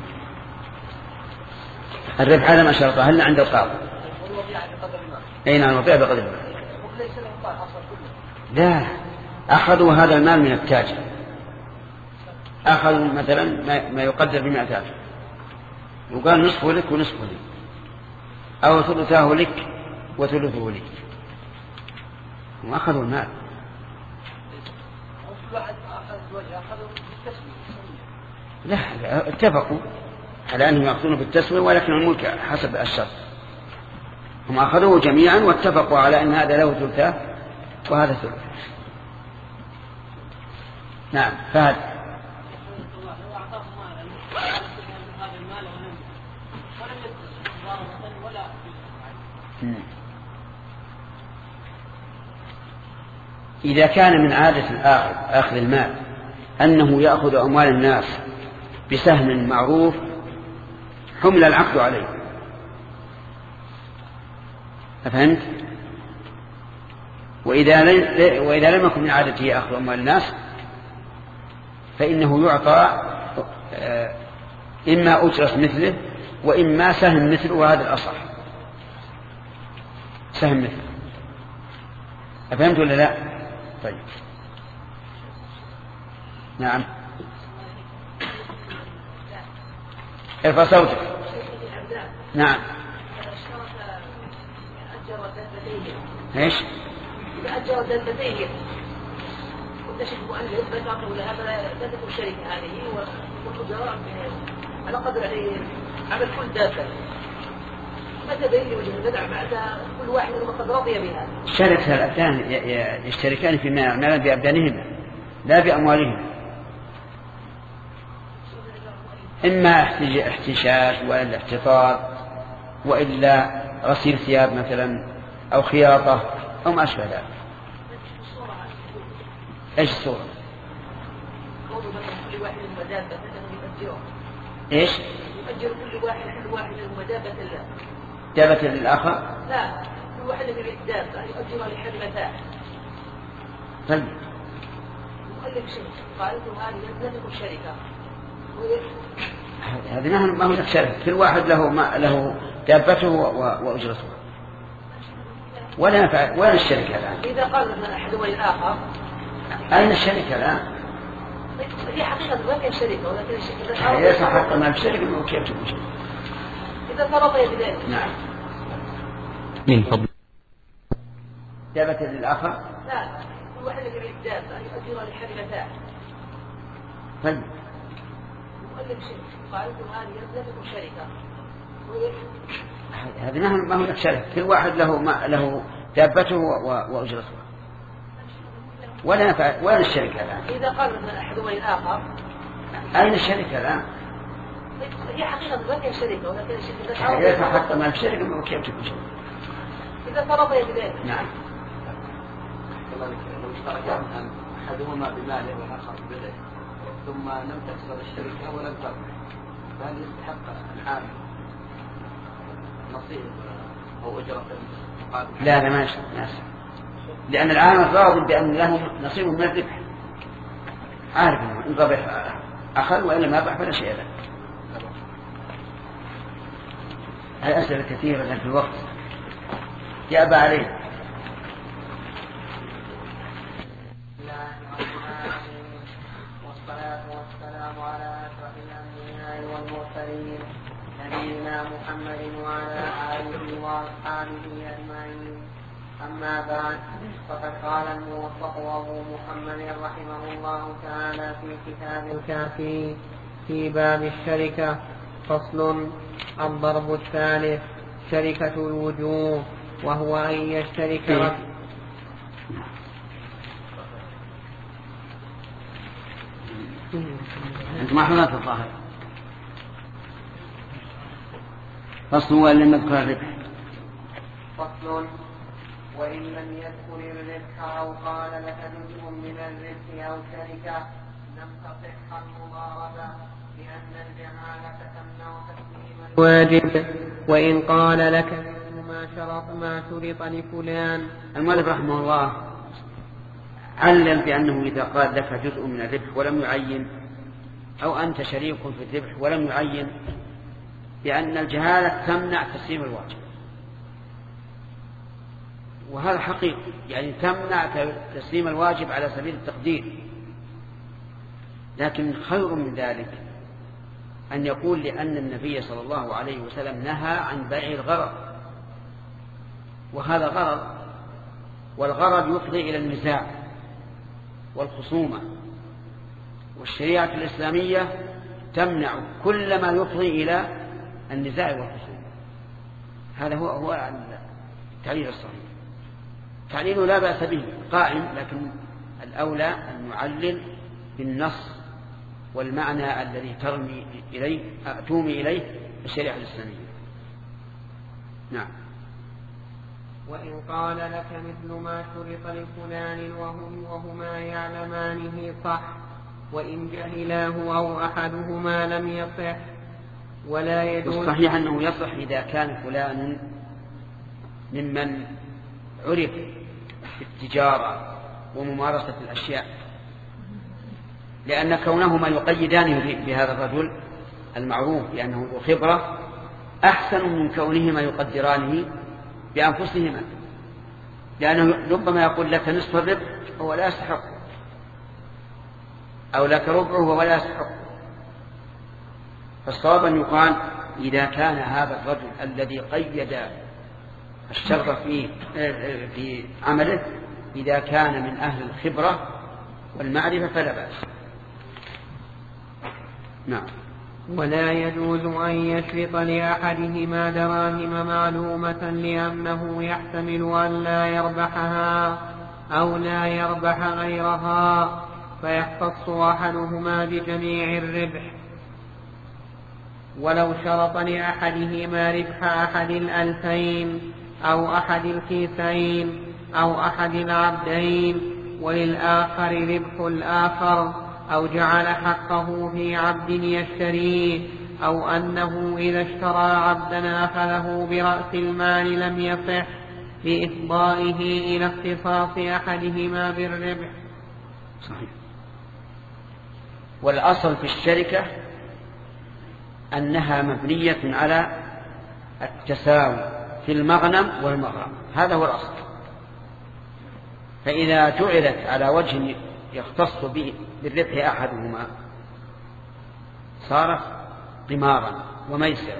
الربح على ما شرطه هل عند القاضي. أي نعم الوضيع بقدر المال. لا، أخذوا هذا المال من التاجر، أخذوا مثلا ما يقدر بمئة ألف وقال نصفه لك ونصفه لك، أو ثلثاه لك وثلثه لك، وأخذوا المال. لا اتفقوا على أنهم يأخذونه بالتسوية، ولكن الملك حسب الشرط. هم أخذوه جميعا واتفقوا على أن هذا له ثلثاه وهذا ثلث. نعم. فهد إذا كان من عادة الآخذ أخذ المال أنه يأخذ أموال الناس بسهم معروف حمل العقد عليه، أفهمت؟ وإذا وإذا لم يكن من عادته أخذ أموال الناس فإنه يعطى إما أجرة مثله وإما سهم مثله، وهذا الأصح سهم مثله. أفهمت ولا لا؟ طيب. نعم. ارفع صوتك. نعم. ايش؟ فأجر دلتين وتشك مؤلف فتعطوا لها فلا تكون شركة هذه والقدرة على قدر عمل كل دابة. متى بين وجه البدع بعد كل واحد منهم قد رضي بها. الشركتان يشتركان فيما يعملان بأبدانهما لا بأموالهما، إما احتشاش وإلا احتفاظ وإلا غسيل ثياب مثلا أو خياطة أو ما أشبه ذلك. إيش الصورة؟ كل واحد منهم دابة يؤجره. إيش؟ يؤجر كل واحد كل واحد منهم دابة الله. دابة للآخر؟ لا، كل واحد يريد دابة يؤجرها لحل متاع. طيب. مؤلف شيء قال هذه لم تكن شركة. هذه ما هو شركة، كل واحد له ما له دابته وأجرته. ولا ينفع وين الشركة الآن؟ إذا قال مثلا أحدهما للآخر أين الشركة الآن؟ هي حقيقة ما كان شركة ولكن الشركة هي حق ما الشركة وكيف تكون شركة؟ إذا فرض بذلك. نعم. من فضل. دابة للآخر؟ لا، كل واحد يريد دابة يؤجرها لحل متاع. طيب. مؤلف شيء قال هذه لم تكن شركة. هذه ما هو شركة، كل واحد له ما له دابته وأجرته. ولا ينفع وين الشركة الآن؟ إذا قال مثلا أحدهما للآخر أين الشركة الآن؟ هي حقيقة ما كان شركة ولكن الشركة هي حق ما الشركة وكيف تكون شركة؟ إذا فرض بذلك. نعم. لو اشترك أحدهما بماله والآخر ببدنه ثم لم تحصل الشركة ولم تربح، فهل يستحق العامل نصيب أو أجرة مقابل؟ لا لا ما يستحق، لأن العامل راض بأن له نصيب من الربح، عارف أنه إن ربح أخذ وإلا ما ربح فلا شيء له. هذه أسئلة كثيرة في الوقت يأبى عليه. والصلاة والسلام على أشرف الأنبياء والمرسلين نبينا محمد وعلى آله وأصحابه أجمعين. أما بعد، فقد قال الموفق أبو محمد رحمه الله تعالى في كتاب الكافي في باب الشركة فصل: الضرب الثالث شركة الوجوه، وهو أن يشترك أنت ما حضرت الظاهر. فصل هو لم يذكر الربح. فصل: وإن لم يذكر الربح أو قال لك جزء من الربح أو شركة لم تصح المضاربة، لأن الجهالة تمنع تسليم الواجب. وإن قال لك مثل ما شرط ما شرط لفلان. المؤلف رحمه الله علم بأنه إذا قال لك جزء من الربح ولم يعين، أو أنت شريك في الربح ولم يعين، بأن الجهالة تمنع تسليم الواجب. وهذا حقيقي، يعني تمنع تسليم الواجب على سبيل التقدير. لكن خير من ذلك أن يقول لأن النبي صلى الله عليه وسلم نهى عن بيع الغرض، وهذا غرض، والغرض يفضي إلى النزاع والخصومة، والشريعة الإسلامية تمنع كل ما يفضي إلى النزاع والخصومة. هذا هو هو التعليل الصحيح. تعليله لا بأس به قائم، لكن الأولى أن نعلل بالنص والمعنى الذي ترمي إليه تومي إليه الشريعة الإسلامية. نعم. وإن قال لك مثل ما شرط لفلان وهم وهما يعلمانه صح، وإن جهلاه أو أحدهما لم يصح. ولا يجوز. الصحيح أنه يصح إذا كان فلان ممن عرف في التجارة وممارسة الأشياء، لأن كونهما يقيدانه بهذا الرجل المعروف لأنه ذو خبرة أحسن من كونهما يقدرانه بأنفسهما، لأنه ربما يقول لك نصف الربح وهو لا يستحق، أو لك ربعه وهو لا يستحق. فالصواب أن يقال إذا كان هذا الرجل الذي قيد الشر في في عمله إذا كان من أهل الخبرة والمعرفة فلا بأس. نعم. ولا يجوز أن يشرط لأحدهما دراهم معلومة لأنه يحتمل أن لا يربحها أو لا يربح غيرها فيختص أحدهما بجميع الربح. ولو شرط لأحدهما ربح أحد الألفين أو أحد الكيسين أو أحد العبدين وللآخر ربح الآخر أو جعل حقه في عبد يشتريه أو أنه إذا اشترى عبدا أخذه برأس المال لم يصح لإفضائه إلى اختصاص أحدهما بالربح. صحيح. والأصل في الشركة أنها مبنية على التساوي في المغنم والمغرم، هذا هو الأصل. فإذا جعلت على وجه يختص به بالربح أحدهما صار قمارا وميسرا.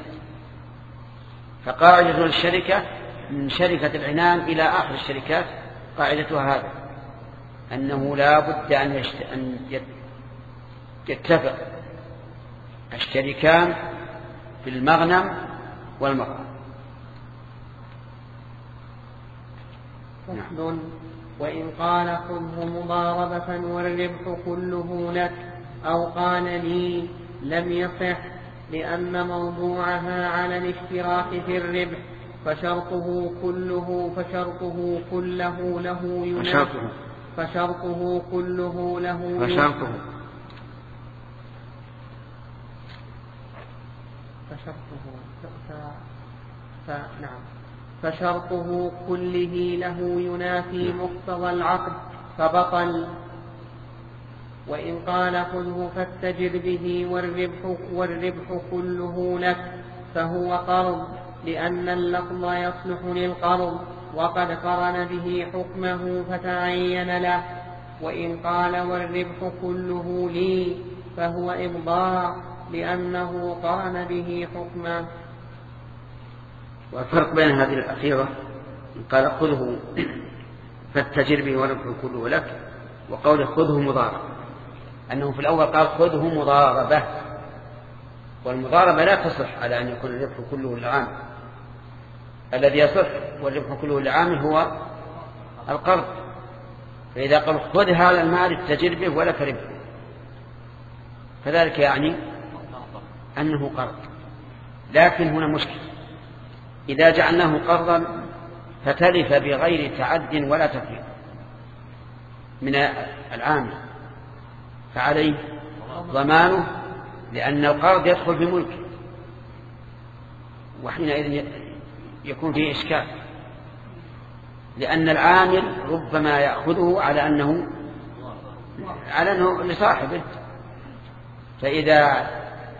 فقاعدة الشركة من شركة العنان إلى آخر الشركات قاعدتها هذا، أنه لا بد أن, يشت... أن يتفق الشريكان في المغنم والمغرم. فصل. وإن قال خذه مضاربة والربح كله لك أو قال لي لم يصح لأن موضوعها على الاشتراك في الربح فشرطه كله فشرطه كله له ينافي فشرطه كله له فشرطه فشرطه فنعم فشرطه كله له ينافي مقتضى العقد فبطل. وإن قال خذه فاتجر به والربح, والربح كله لك فهو قرض لأن اللفظ يصلح للقرض وقد قرن به حكمه فتعين له. وإن قال والربح كله لي فهو إبضاع لأنه قرن به حكمه. والفرق بين هذه الأخيرة قال خذه فاتجر به والربح كله لك وقول خذه مضاربة، أنه في الأول قال خذه مضاربة، والمضاربة لا تصح على أن يكون الربح كله للعام. الذي يصح والربح كله للعام هو القرض. فإذا قال خذ هذا المال اتجر به ولك ربح فذلك يعني أنه قرض. لكن هنا مشكلة، إذا جعلناه قرضا فتلف بغير تعد ولا تفريط من العامل فعليه ضمانه، لأن القرض يدخل في ملكه وحينئذ يكون فيه إشكال، لأن العامل ربما يأخذه على أنه على أنه لصاحبه، فإذا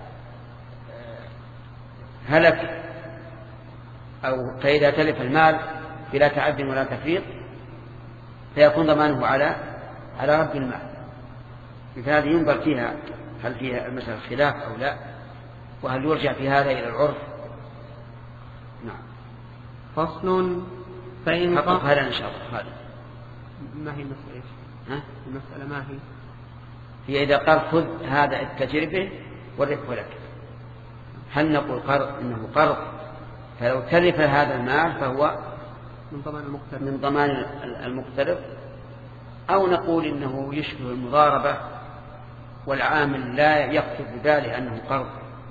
هلك أو فإذا تلف المال بلا تعد ولا تفريط فيكون ضمانه على على رب المال. فهذه ينظر فيها هل فيها المسألة خلاف أو لا، وهل يرجع في هذا إلى العرف. نعم. فصل. فإن حقق هذا إن شاء الله. هذا ما هي المسألة إيش؟ ها؟ المسألة ما هي؟ هي إذا قال خذ هذا التجربة والربح لك، هل نقول قرض إنه قرض فلو تلف هذا المال فهو من ضمان المقترض من ضمان المقترض، أو نقول إنه يشبه المضاربة والعامل لا يقصد بذلك أنه قرض.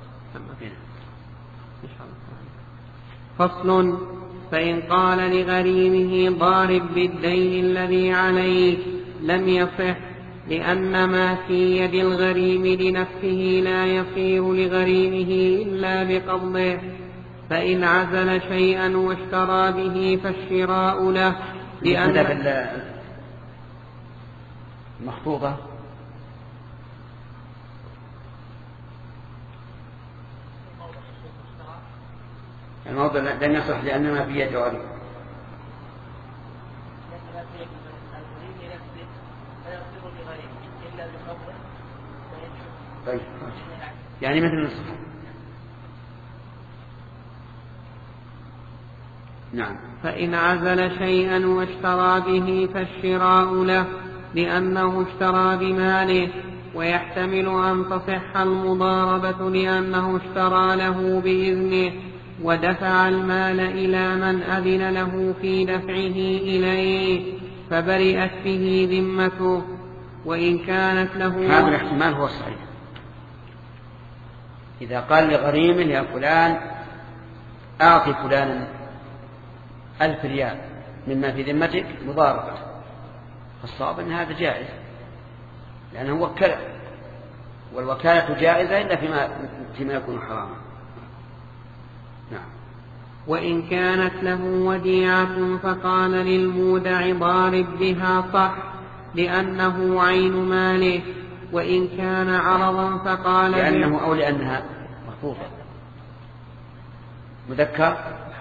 فصل. فإن قال لغريمه ضارب بالدين الذي عليك لم يصح لأن ما في يد الغريم لنفسه لا يصير لغريمه إلا بقبضه، فإن عزل شيئا واشترى به فالشراء له لأن المخطوطة الموضع لن يصح لأن ما في يد غريم. طيب يعني مثل النصف. نعم. فإن عزل شيئا واشترى به فالشراء له لأنه اشترى بماله، ويحتمل أن تصح المضاربة لأنه اشترى له بإذنه ودفع المال إلى من أذن له في دفعه إليه فبرئت به ذمته. وإن كانت له هذا الاحتمال هو الصحيح. إذا قال لغريم يا فلان أعطي فلانا ألف ريال مما في ذمتك مضاربة، فالصواب أن هذا جائز لأنه وكله، والوكالة جائزة إلا فيما, فيما يكون حراما. نعم. وإن كانت له وديعة فقال للمودع ضارب بها صح لأنه عين ماله، وإن كان عرضا فقال لأنه أو لأنها مخفوفة مذكر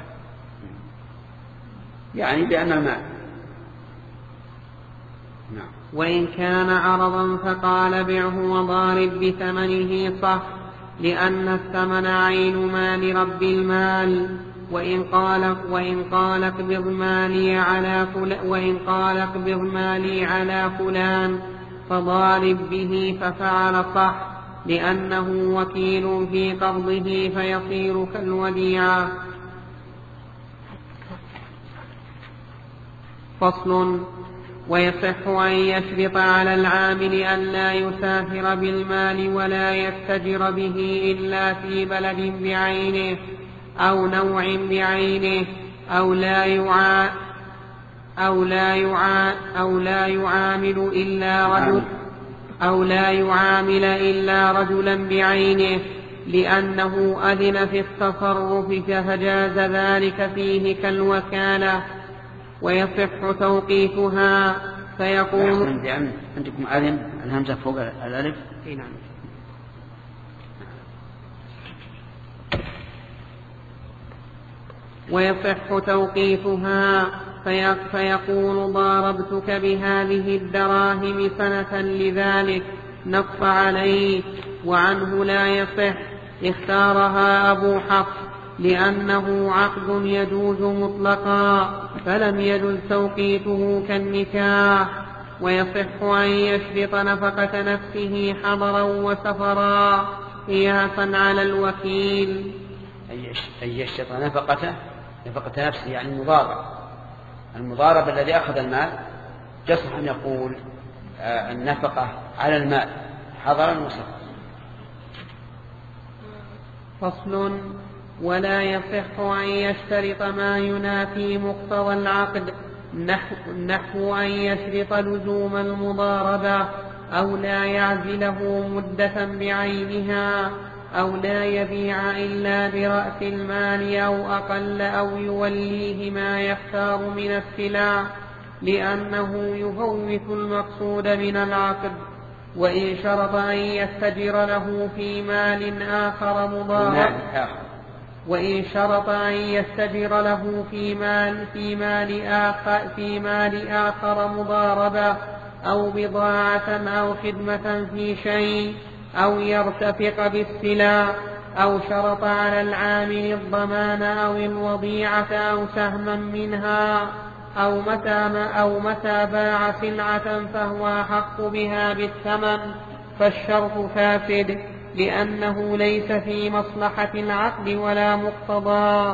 يعني بأن المال. نعم. وإن كان عرضا فقال بعه وضارب بثمنه صح لأن الثمن عين مال رب المال. وإن قال وإن قال اقبض مالي على فلان وإن قال اقبض مالي على فلان فضارب به ففعل صح لأنه وكيل في قبضه فيصير كالوديعة. فصل. ويصح أن يشرط على العامل أن لا يسافر بالمال ولا يتجر به إلا في بلد بعينه أو نوع بعينه أو لا يعا أو لا يعا أو لا يعامل إلا رجل أو لا يعامل إلا رجلا بعينه لأنه أذن في التصرف فجاز ذلك فيه كالوكالة. ويصح توقيفها فيقول عندكم أذن الهمزة فوق الألف. نعم. ويصح توقيفها فيقول ضاربتك بهذه الدراهم سنة لذلك نص عليه. وعنه لا يصح اختارها أبو حفص لأنه عقد يجوز مطلقا فلم يجز توقيته كالنكاح. ويصح أن يشرط نفقة نفسه حضرا وسفرا قياسا على الوكيل. أن يشرط نفقته نفقة نفسه يعني المضارب المضارب الذي أخذ المال يصح أن يقول آه النفقة على المال حضرا وسفرا. فصل. ولا يصح أن يشترط ما ينافي مقتضى العقد نحو, نحو أن يشرط لزوم المضاربة أو لا يعزله مدة بعينها أو لا يبيع إلا برأس المال أو أقل أو يوليه ما يختار من السلع لأنه يفوت المقصود من العقد. وإن شرط أن يستجر له في مال آخر مضارب وإن شرط أن يستجر له في مال في مال آخر في مال آخر مضاربة أو بضاعة أو خدمة في شيء أو يرتفق بالسلع أو شرط على العامل الضمان أو الوضيعة أو سهما منها أو متى أو متى باع سلعة فهو أحق بها بالثمن فالشرط فاسد لأنه ليس في مصلحة العقد ولا مقتضاه.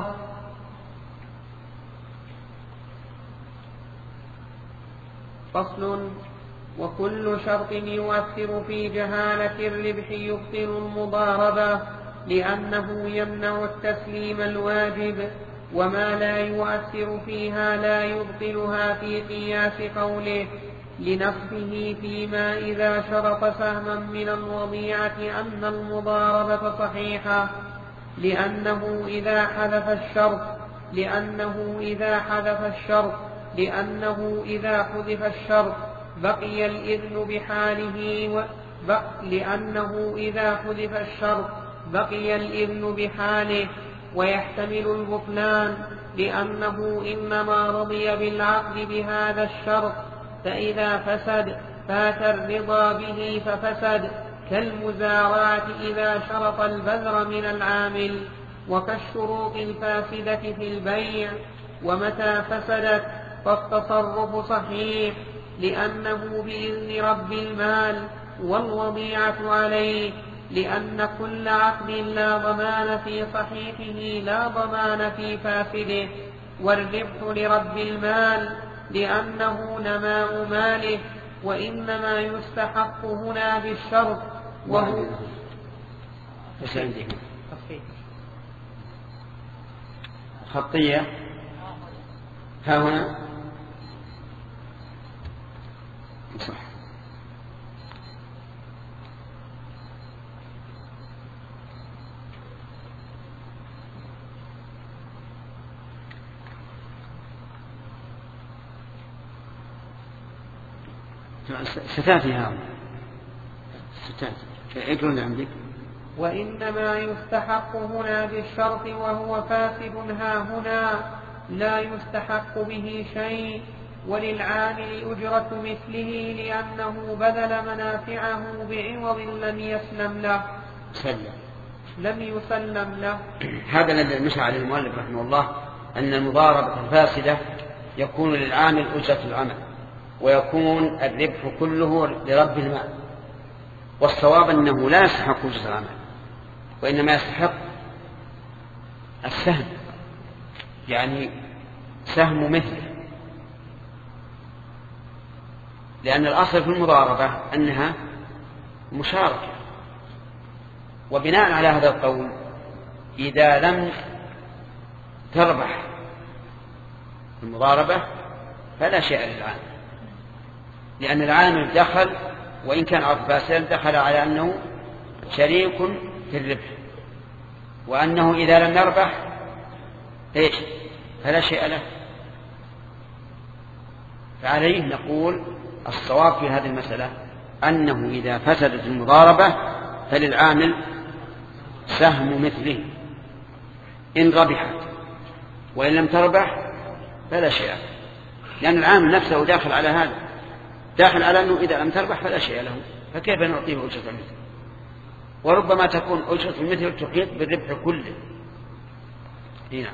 فصل. وكل شرط يؤثر في جهالة الربح يبطل المضاربة لأنه يمنع التسليم الواجب وما لا يؤثر فيها لا يبطلها في قياس قوله لنصفه فيما إذا شرط سهما من الوضيعة أن المضاربة صحيحة لأنه إذا حذف الشرط لأنه إذا حذف الشرط لأنه إذا حذف الشرط بقي الإذن بحاله و... ب... لأنه إذا حذف الشرط بقي الإذن بحاله ويحتمل البطلان لأنه إنما رضي بالعقد بهذا الشرط فإذا فسد فات الرضا به ففسد كالمزارعة إذا شرط البذر من العامل وكالشروط الفاسدة في البيع ومتى فسدت فالتصرف صحيح لأنه بإذن رب المال والوضيعة عليه، لأن كل عقد لا ضمان في صحيحه لا ضمان في فاسده، والربح لرب المال لأنه نماء ماله، وإنما يستحق هنا بالشرط وهو ايش عندك؟ خطية ها هنا صح. ستاتي هذا ستاتي اقرأ اللي عندك. وإنما يستحق هنا بالشرط وهو فاسد ها هنا لا يستحق به شيء، وللعامل أجرة مثله لأنه بذل منافعه بعوض لم يسلم له سلم. لم يسلم له. هذا الذي نشأ عليه المؤلف رحمه الله، أن المضاربة الفاسدة يكون للعامل أجرة العمل ويكون الربح كله لرب المال، والصواب أنه لا يستحق أجرة العمل وإنما يستحق السهم، يعني سهم مثله، لأن الأصل في المضاربة أنها مشاركة. وبناء على هذا القول إذا لم تربح المضاربة فلا شيء للعامل، لأن العامل دخل وإن كان عرض فاسد دخل على أنه شريك في الربح، وأنه إذا لم يربح إيش فلا شيء له. فعليه نقول الصواب في هذه المسألة أنه إذا فسدت المضاربة فللعامل سهم مثله إن ربحت، وإن لم تربح فلا شيء، لأن العامل نفسه داخل على هذا، داخل على أنه إذا لم تربح فلا شيء له، فكيف نعطيه أجرة المثل؟ وربما تكون أجرة المثل تحيط بالربح كله. نعم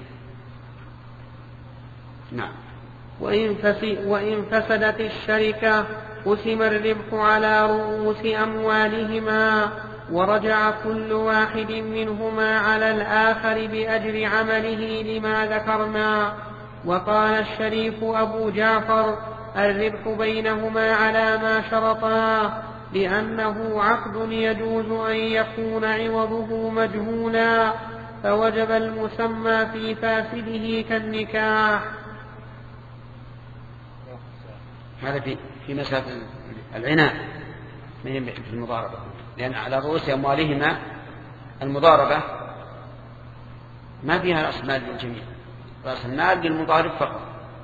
نعم. وإن فسدت الشركة قسم الربح على رؤوس أموالهما، ورجع كل واحد منهما على الآخر بأجر عمله لما ذكرنا. وقال الشريف أبو جعفر الربح بينهما على ما شرطا، لأنه عقد يجوز أن يكون عوضه مجهولا، فوجب المسمى في فاسده كالنكاح. هذا في في مسألة العنان من في المضاربة، لأن على رؤوس أموالهما المضاربة ما فيها رأس مال للجميع، رأس المال للمضارب فقط.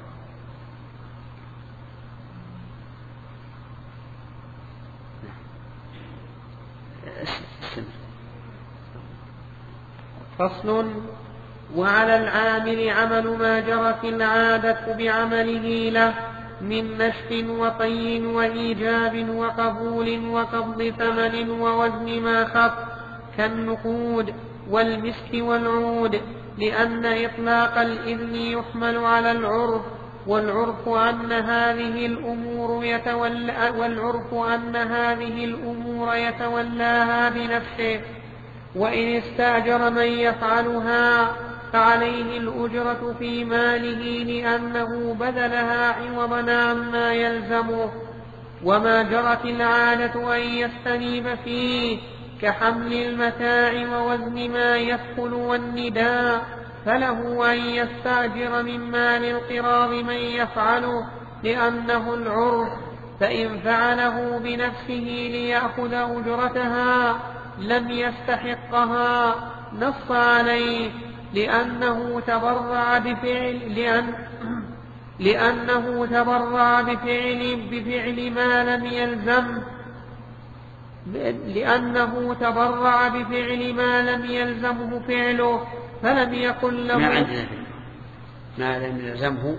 فصل. وعلى العامل عمل ما جرت العادة بعمله له من نشف وطي وإيجاب وقبول وقبض ثمن ووزن ما خف كالنقود والمسك والعود، لأن إطلاق الإذن يحمل على العرف، والعرف أن هذه الأمور يتولى والعرف أن هذه الأمور يتولاها بنفسه، وإن استأجر من يفعلها فعليه الأجرة في ماله لأنه بذلها عوضا عما يلزمه. وما جرت العادة أن يستنيب فيه كحمل المتاع ووزن ما يدخل والنداء، فله أن يستأجر من مال القراض من يفعله لأنه العرف، فإن فعله بنفسه ليأخذ أجرتها لم يستحقها، نص عليه لأنه تبرع بفعل لأن لأنه تبرع بفعل بفعل ما لم يلزم لأنه تبرع بفعل ما لم يلزمه فعله، فلم يكن له ما عندنا ما لم يلزمه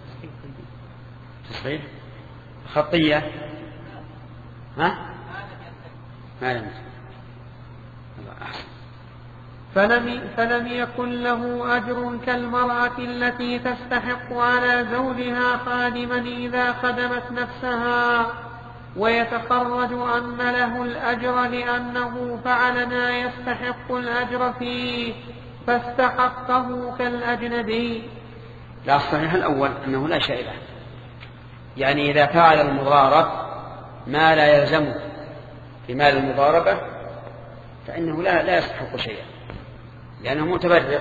تصحيح خطية ها ما لم يلزم. فلم, فلم يكن له أجر كالمرأة التي تستحق على زوجها خادما إذا خدمت نفسها، ويتخرج أن له الأجر لأنه فعل ما يستحق الأجر فيه فاستحقه كالأجنبي. لا، الصحيح الأول أنه لا شيء له، يعني إذا فعل المضارب ما لا يلزمه في مال المضاربة فإنه لا, لا يستحق شيئا لأنه متبرع.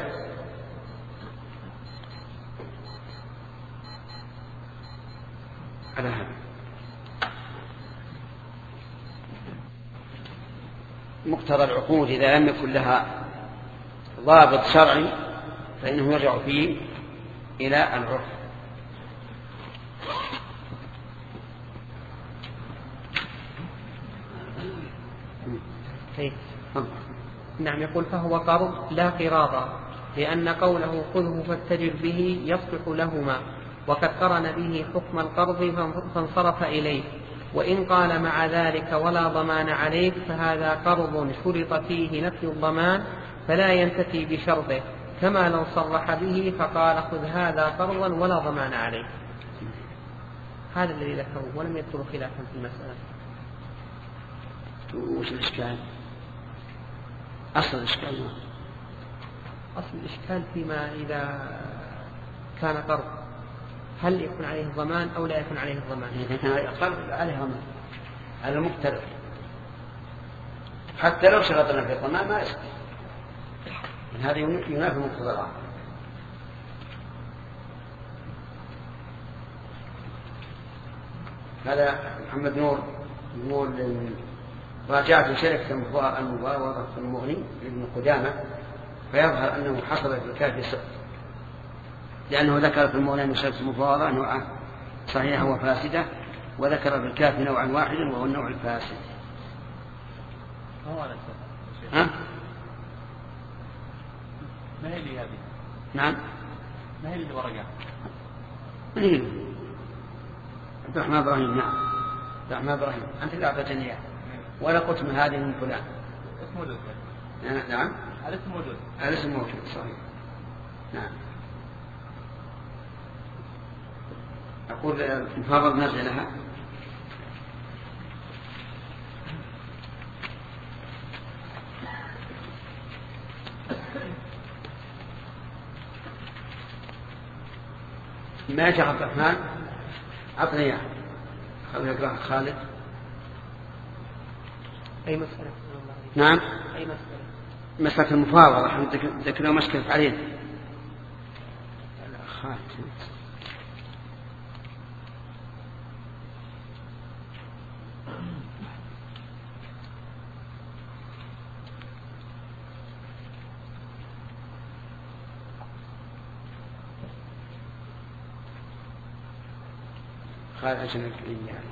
على هذا مقتضى العقود إذا لم يكن لها ضابط شرعي فإنه يرجع فيه إلى العرف. نعم. يقول فهو قرض لا قراضا، لأن قوله خذه فاتجر به يصلح لهما، وقد قرن به حكم القرض فانصرف إليه. وإن قال مع ذلك ولا ضمان عليك فهذا قرض شرط فيه نفي الضمان فلا ينتفي بشرطه، كما لو صرح به فقال خذ هذا قرضا ولا ضمان عليك. هذا الذي ذكره ولم يذكر خلافا في المسألة. وش الإشكال؟ أصل الإشكال ما أصل الإشكال فيما إذا كان قرض هل يكون عليه الضمان أو لا يكون عليه الضمان؟ إذا كان قرض عليه ضمان على المقترض حتى لو شرطنا في الضمان ما يصح، هذا ينافي مقتضى العقد. هذا محمد نور يقول راجعت شركة المفاوضة في المغني لابن قدامة فيظهر أنه حصل في الكافي سقط، لأنه ذكر في المغني أن شركة المفاوضة نوعا صحيحة وفاسدة، وذكر في الكافي نوعا واحدا وهو النوع الفاسد. ها؟ ما هي اللي هذه؟ نعم. ما هي اللي ورقة؟ من هي؟ عبد الرحمن إبراهيم. نعم عبد الرحمن إبراهيم. أنت اللي أعطيتني إياه ولا قلت من هذه من فلان. اسم موجود. نعم. الاسم موجود. الاسم موجود صحيح. نعم. أقول المفاوض نرجع لها. ما يا عبد الرحمن أعطني إياه. خلينا نقرأ خالد. أي مسألة؟ نعم. أي مسألة؟ مسألة المفاوضة. احنا ذكرنا مشكلة عليه. خالد. خالد عشان يعني.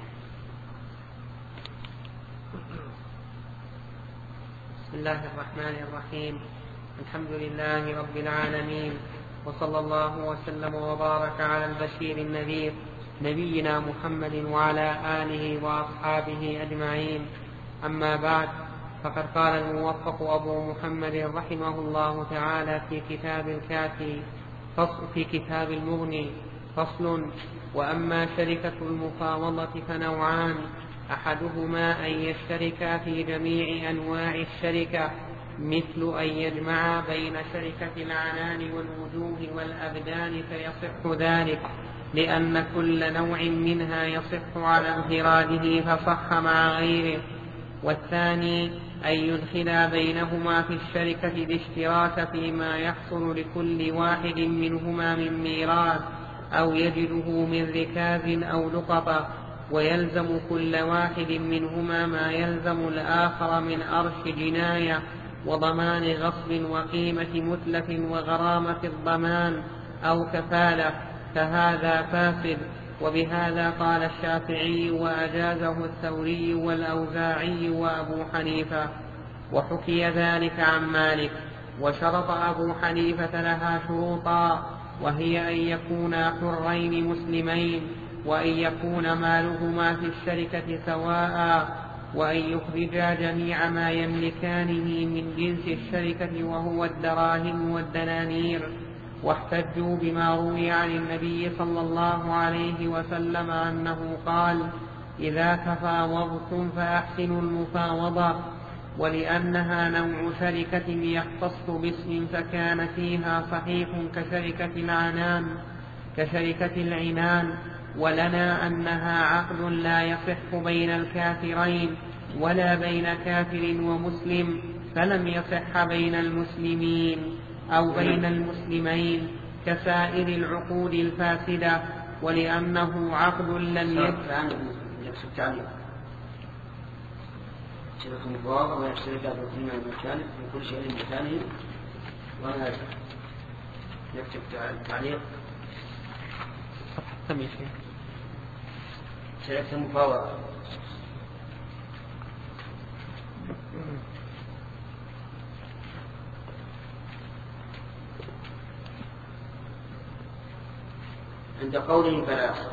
بسم الله الرحمن الرحيم. الحمد لله رب العالمين، وصلى الله وسلم وبارك على البشير النذير نبينا محمد وعلى آله وأصحابه أجمعين. أما بعد، فقد قال الموفق أبو محمد رحمه الله تعالى في كتاب الكافي في كتاب المغني فصل: وأما شركة المفاوضة فنوعان، أحدهما أن يشتركا في جميع أنواع الشركة، مثل أن يجمعا بين شركة العنان والوجوه والأبدان فيصح ذلك، لأن كل نوع منها يصح على انفراده فصح مع غيره. والثاني أن يدخلا بينهما في الشركة الاشتراك فيما يحصل لكل واحد منهما من ميراث أو يجده من ركاز أو لقطة، ويلزم كل واحد منهما ما يلزم الآخر من أرش جناية وضمان غصب وقيمة متلف وغرامة الضمان أو كفالة، فهذا فاسد. وبهذا قال الشافعي وأجازه الثوري والأوزاعي وأبو حنيفة، وحكي ذلك عن مالك. وشرط أبو حنيفة لها شروطا، وهي أن يكونا حرين مسلمين، وأن يكون مالهما في الشركة سواء، وأن يخرجا جميع ما يملكانه من جنس الشركة وهو الدراهم والدنانير. واحتجوا بما روي عن النبي صلى الله عليه وسلم أنه قال: إذا تفاوضتم فأحسنوا المفاوضة، ولأنها نوع شركة يختص باسم فكان فيها صحيح كشركة العنان كشركة العنان ولنا أنها عقد لا يصح بين الكافرين ولا بين كافر ومسلم، فلم يصح بين المسلمين أو بين المسلمين كسائر العقود الفاسدة، ولأنه عقد لم يكن شركة المفاوضة ويشتركات الحكومة المكان في كل شيء مكانه. وأنا نكتب تعليق شركة المفاوضة. عند قوله فلا يصح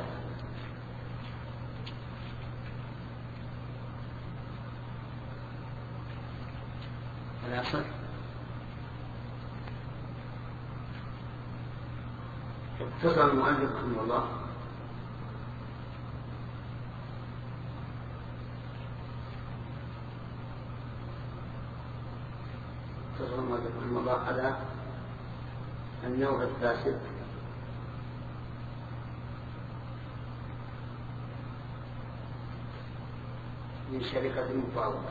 فلا يصح اختصر المؤلف رحمه الله اختصر المؤلف رحمه الله على النوع الفاسد من شركة المفاوضة.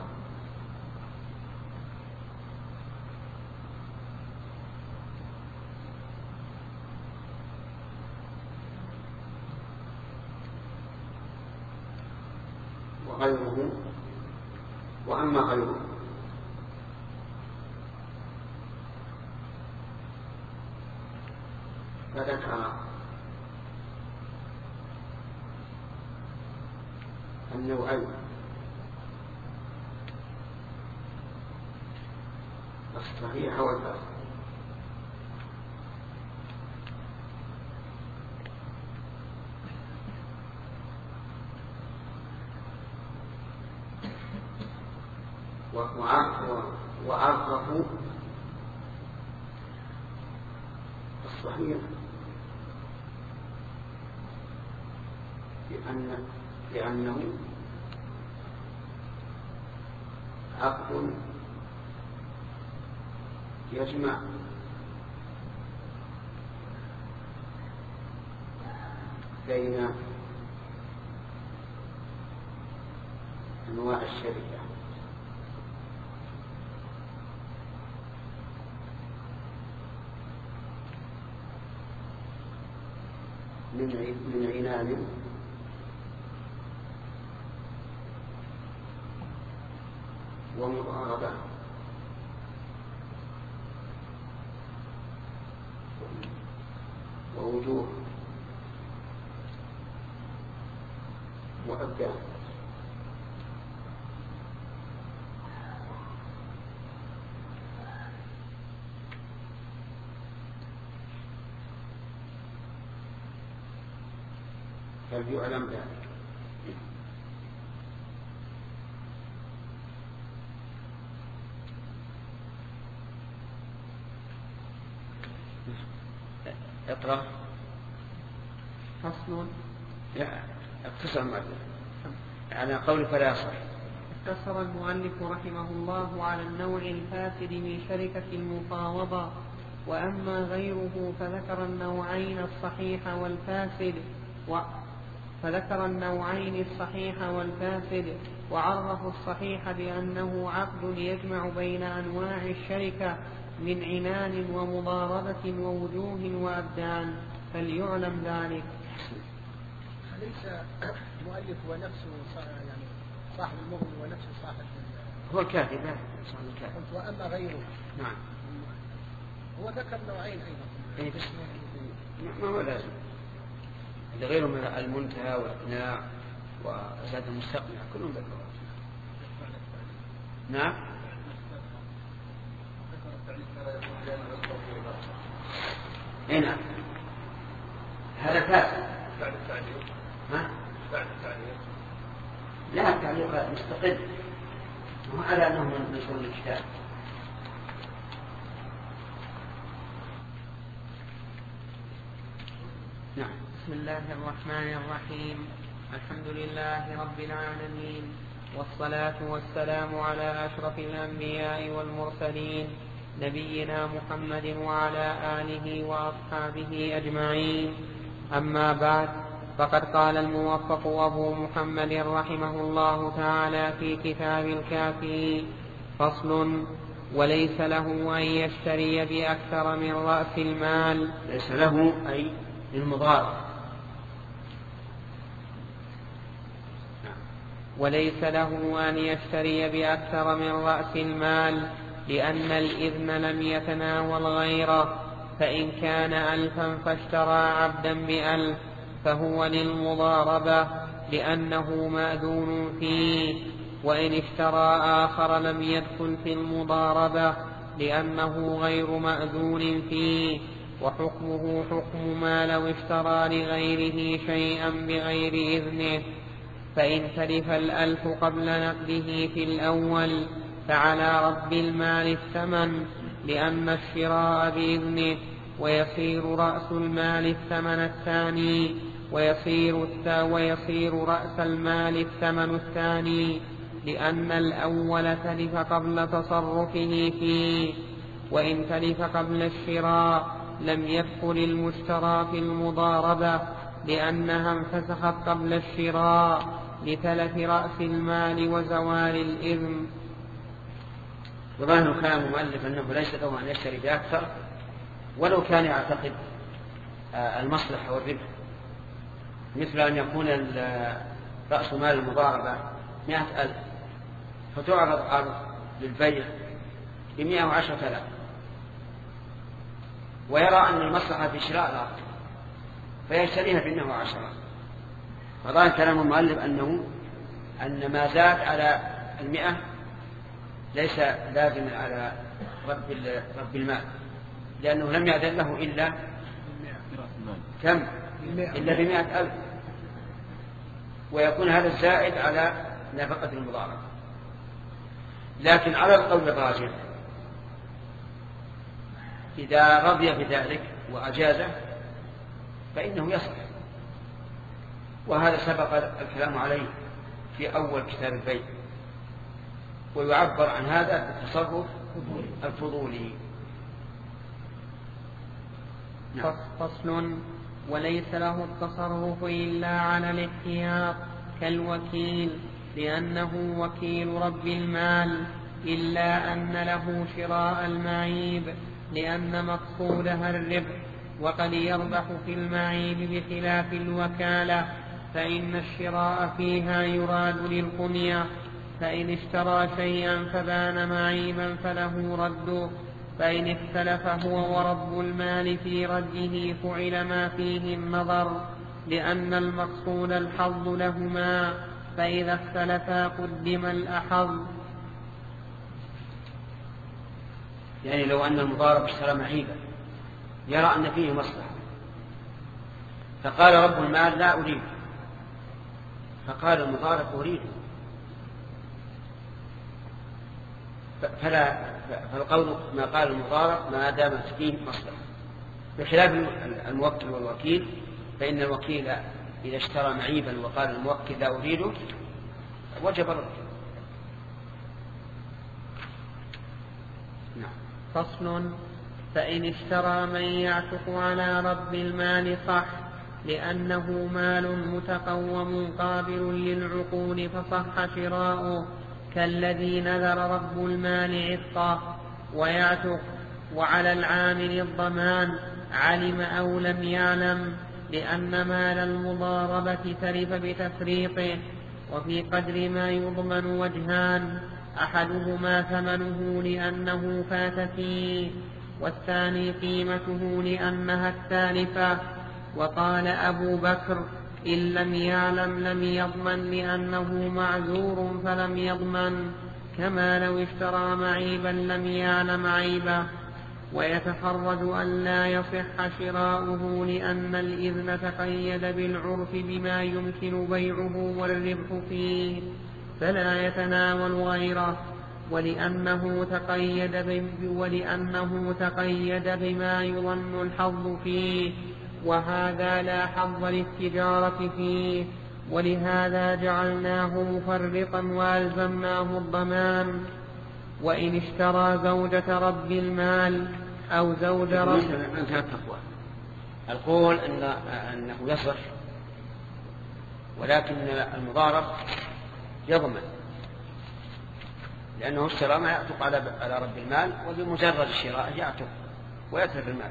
وغيره وأما غيره فذكر النوعين الصحيح والفاسد. وعرفوا الصحيح لأن لأنه عقد يجمع بين أنواع الشركة من عنان ومضاربة ووجوه وأبدان. فليعلم ذلك. اقرأ. فصل. اقتصر المؤلف على قول فلا يصح. اقتصر المؤلف رحمه الله على النوع الفاسد من شركة المفاوضة، وأما غيره فذكر النوعين الصحيح والفاسد و... فذكر النوعين الصحيح والفاسد وعرفوا الصحيح بأنه عقد يجمع بين أنواع الشركة من عنان ومضاربة ووجوه وأبدان، فليعلم ذلك. أليس المؤلف هو نفسه يعني صاحب المغني ونفسه صاحب هو الكاتب صاحب الكاتب. وأما غيره نعم هو ذكر نوعين أيضا. أي بس ما هو لازم غيره من المنتهى والإقناع وزاد المستقنع كلهم ذكروا. نعم اي نعم هذا فاسد بعد التعليق. ها؟ بعد التعليق لا التعليق مستقل. على أنهم من شؤون الكتاب. نعم. بسم الله الرحمن الرحيم. الحمد لله رب العالمين، والصلاة والسلام على أشرف الأنبياء والمرسلين نبينا محمد وعلى آله وأصحابه أجمعين. أما بعد، فقد قال الموفق أبو محمد رحمه الله تعالى في كتاب الكافي: فصل: وليس له أن يشتري بأكثر من رأس المال. ليس له أي للمضارب. وليس له أن يشتري بأكثر من رأس المال، لأن الإذن لم يتناول غيره، فإن كان ألفا فاشترى عبدا بألف فهو للمضاربة لأنه مأذون فيه، وإن اشترى آخر لم يدخل في المضاربة لأنه غير مأذون فيه، وحكمه حكم ما لو اشترى لغيره شيئا بغير إذنه. فإن تلف الألف قبل نقده في الأول فعلى رب المال الثمن، لأن الشراء بإذنه، ويصير رأس المال الثمن الثاني، ويصير, ويصير رأس المال الثمن الثاني، لأن الأول تلف قبل تصرفه فيه. وإن تلف قبل الشراء لم يدخل المشترى في المضاربة، لأنها انفسخت قبل الشراء لتلف رأس المال وزوال الإذن. وظاهر كلام المؤلف أنه ليس له أن يشتري بأكثر، ولو كان يعتقد المصلحة والربح، مثل أن يكون رأس مال المضاربة مئة ألف فتعرض أرض للبيع بمئة وعشرة آلاف، ويرى أن المصلحة في شراء الأرض فيشتريها بمئة وعشرة. فظاهر كلام المؤلف أنه أن ما زاد على المئة ليس لازم على رب رب المال، لأنه لم يأذن له إلا كم إلا بمئة ألف، ويكون هذا الزائد على نفقة المضاربة. لكن على القول الراجح إذا رضي بذلك وأجازه فإنه يصح، وهذا سبق الكلام عليه في أول كتاب البيع، ويعبر عن هذا بالتصرف الفضولي. نعم. فصل: وليس له التصرف إلا على الاحتياط كالوكيل، لأنه وكيل رب المال، إلا أن له شراء المعيب، لأن مقصودها الربح، وقد يربح في المعيب بخلاف الوكالة، فإن الشراء فيها يراد للقنية، فإن اشترى شيئا فبان معيبا فله رده، فإن اختلف هو ورب المال في رده فعل ما فيه النظر، لأن المقصود الحظ لهما، فإذا اختلفا قدم الأحظ. يعني لو أن المضارب اشترى معيبا يرى أن فيه مصلحة، فقال رب المال لا أريد، فقال المضارب أريد، فلا فالقول ما قال المضارب ما دامت فيه مصلحة، بخلاف الموكل والوكيل، فإن الوكيل إذا اشترى معيبا وقال الموكل لا أريده وجب الرد. نعم. فصل: فإن اشترى من يعتق على رب المال صح، لأنه مال متقوم قابل للعقول فصح شراؤه، كالذي نذر رب المال عتقه ويعتق، وعلى العامل الضمان علم أو لم يعلم، لأن مال المضاربة تلف بتفريطه. وفي قدر ما يضمن وجهان: أحدهما ثمنه لأنه فات فيه، والثاني قيمته لأنها التالفة. وقال أبو بكر: إن لم يعلم لم يضمن، لأنه معذور فلم يضمن، كما لو اشترى معيبا لم يعلم عيبه. ويتحرج أن لا يصح شراؤه، لأن الإذن تقيد بالعرف بما يمكن بيعه والربح فيه، فلا يتناول غيره، ولأنه تقيد بم- ولأنه تقيد بما يظن الحظ فيه، وهذا لا حظ للتجارة فيه، ولهذا جعلناه مفرطا وألزمناه الضمان. وإن اشترى زوجة رب المال أو زوج رب التقوى القول أن أنه يصح، ولكن المضارب يضمن، لأنه اشترى ما يعتق على رب المال، وبمجرد الشراء يعتق ويترك المال.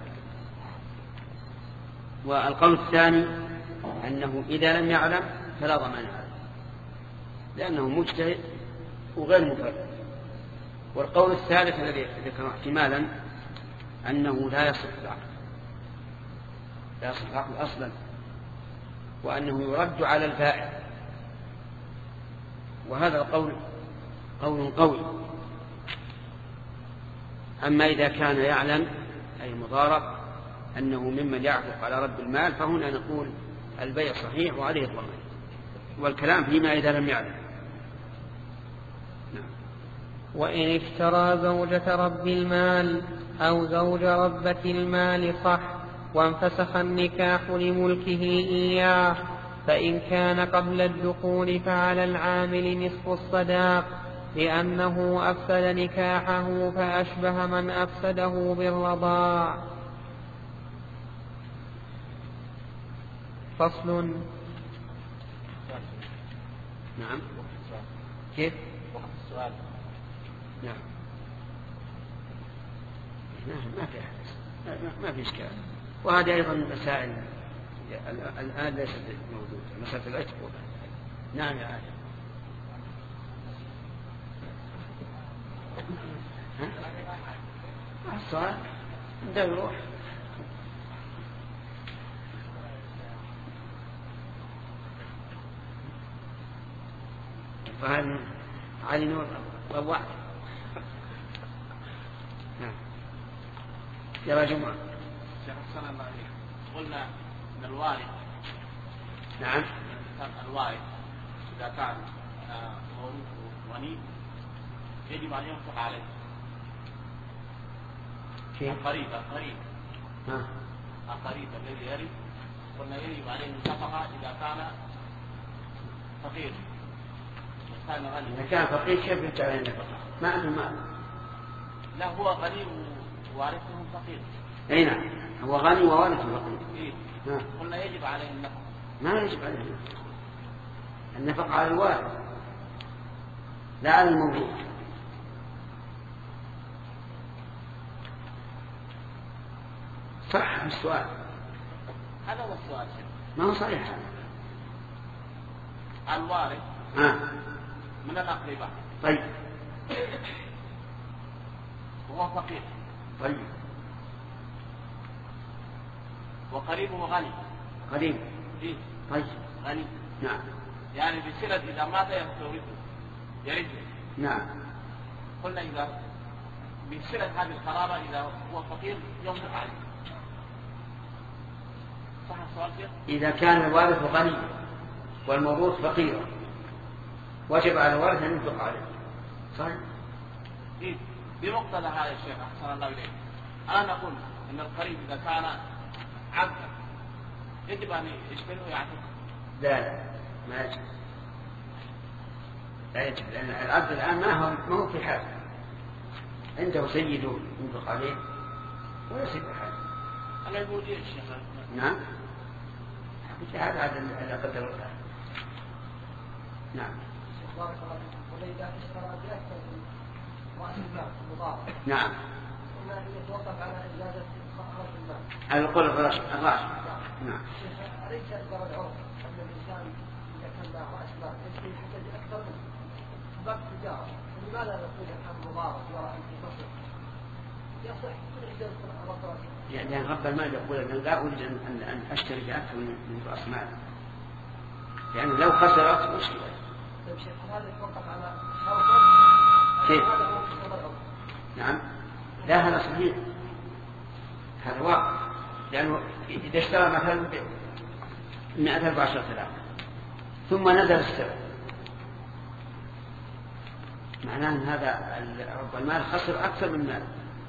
والقول الثاني أنه إذا لم يعلم فلا ضمان عليه، لأنه مجتهد وغير مفرد. والقول الثالث الذي ذكر احتمالا أنه لا يصح العقد، لا يصح العقد أصلا، وأنه يرد على البائع، وهذا القول قول قوي. أما إذا كان يعلم أي المضارب أنه ممن يعتق على رب المال، فهنا نقول البيع صحيح وعليه الضمان، والكلام فيما إذا لم يعلم. نعم. وإن اشترى زوجة رب المال أو زوج ربة المال صح، وانفسخ النكاح لملكه إياه، فإن كان قبل الدخول فعلى العامل نصف الصداق، لأنه أفسد نكاحه فأشبه من أفسده بالرضاع. فصل. نعم. كيف؟ وقت السؤال. نعم. ما في أحد. ما في إشكال. وهذه أيضا مسائل الآن ليست موجودة، مسألة العتق. نعم يا آدم. ها؟ السؤال ده يروح. فهل علي نور طوع؟ نعم. يا جماعة. شيخ حسن الله عليك، قلنا ان الوارث. نعم. الوارث اذا كان مورثه غني يجب ان ينفق عليه. كيف؟ القريب القريب. ها. القريب الذي يرث قلنا يجب عليه النفقة إذا كان فقير. كان غني. إذا كان فقير كيف يجب عليه النفقة؟ ما عنده مال. لا هو غني ووارثه فقير. أي نعم، هو غني ووارثه فقير. إيه. قلنا يجب عليه النفقة. ما يجب عليه النفقة. النفقة على الوارث لا على الموجود. صح السؤال. هذا هو السؤال. ما هو صحيح هذا. الوارث آه. من الأقرباء. طيب. وهو فقير. طيب. وقريبه غني. قريب. إيه؟ طيب. غني. نعم. يعني بصلة إذا مات يرثه يرثه. نعم. قلنا إذا بصلة هذه القرابة إذا هو فقير ينفق عليه. صح السؤال شيخ؟ إذا كان الوارث غني والموروث فقيرا وجب على الوارث أن ينفق عليه. صحيح؟ إيه؟ بمقتضى هذا الشيخ أحسن الله إليك. أنا نقول إن القريب إذا كان عبدا يجب أن يشبهه ويعتق. لا لا ما يجب. لا يجب، لأن العبد الآن ما هو ما هو في حال، عنده سيده ينفق عليه ولا سيد حال. أنا يقول إيه الشيخ؟ نعم. هذا هذا اللي قدر الله. نعم. بارك الله فيكم. وإذا اشترى بأكثر من رأس المال المضارب. نعم. قلنا أن يتوقف على إجازة رأس المال. على القول الراشد. الراشد. نعم. أليس إجراء العرف أن الإنسان إذا كان له رأس مال يحتاج أكثر من باب التجارة، لماذا نقول الحمد مضارب يرى أن تصح؟ يصح كل إجازة رأس المال. يعني رب المال يقول أن لا أريد أن أن أشتري بأكثر من رأس مال، لأنه لو خسرت مشكلة. طيب شيخ هذا يتوقف على شرط. كيف؟ نعم. لا هذا صحيح، هذا واقع، لأنه إذا اشترى مثلا مئة ألف عشرة آلاف ثم نزل السعر معناه أن هذا رب المال خسر أكثر من مال.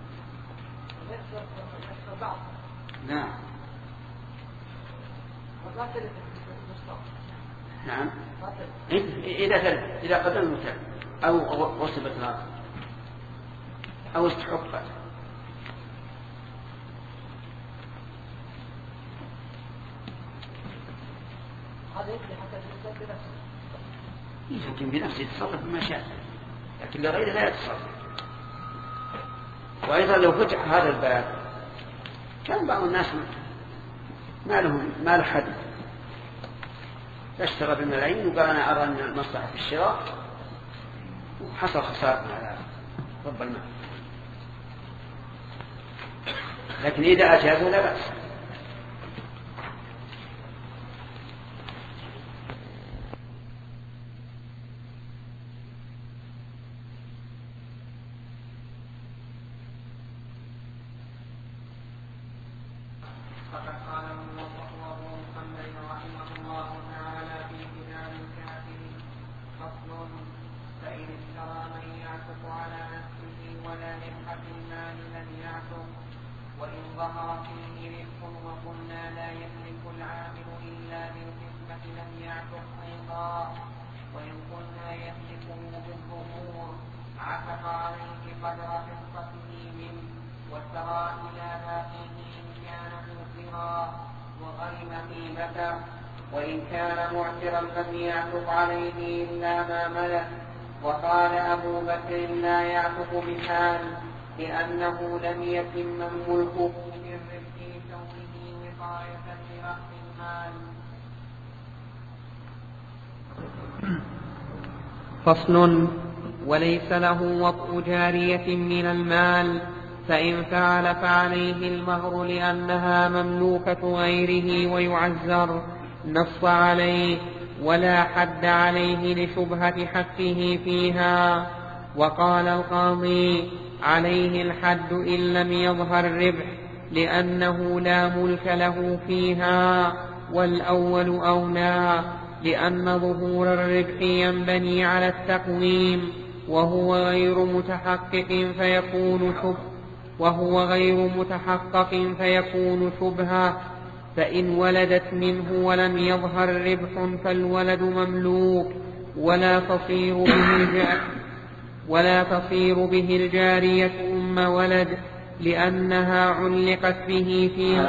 نعم. نعم. إذا تلف إذا قدم المتلف أو غصبت الأرض أو استحقت. هذا يكفي حتى الإنسان بنفسه. يمكن بنفسه يتصرف بما شاء، لكن لغيره لا يتصرف. وأيضا لو فتح هذا الباب كان بعض الناس ما لهم ما له حد، اشترى بالملايين وقال أنا أرى أن المصلحة في الشراء وحصل خسارة على رب المال. لكن إذا أجازه لا بأس. وإن كان معسرا لم يعتق عليه إلا ما ملك. وقال أبو بكر لا يعتق بحال لأنه لم يتم الملك بالربح لكونه وقاية لرأس المال. فصل. وليس له وطء جارية من المال، فإن فعل فعليه المهر لأنها مملوكة غيره ويعزر، نص عليه ولا حد عليه لشبهة حقه فيها. وقال القاضي عليه الحد إن لم يظهر الربح لأنه لا ملك له فيها، والأول أولى لأن ظهور الربح ينبني على التقويم وهو غير متحقق فيكون شبه وهو غير متحقق فيكون شبهة. فإن ولدت منه ولم يظهر ربح فالولد مملوك ولا تصير به الجارية ولا تصير به الجارية أم ولد لأنها علقت به في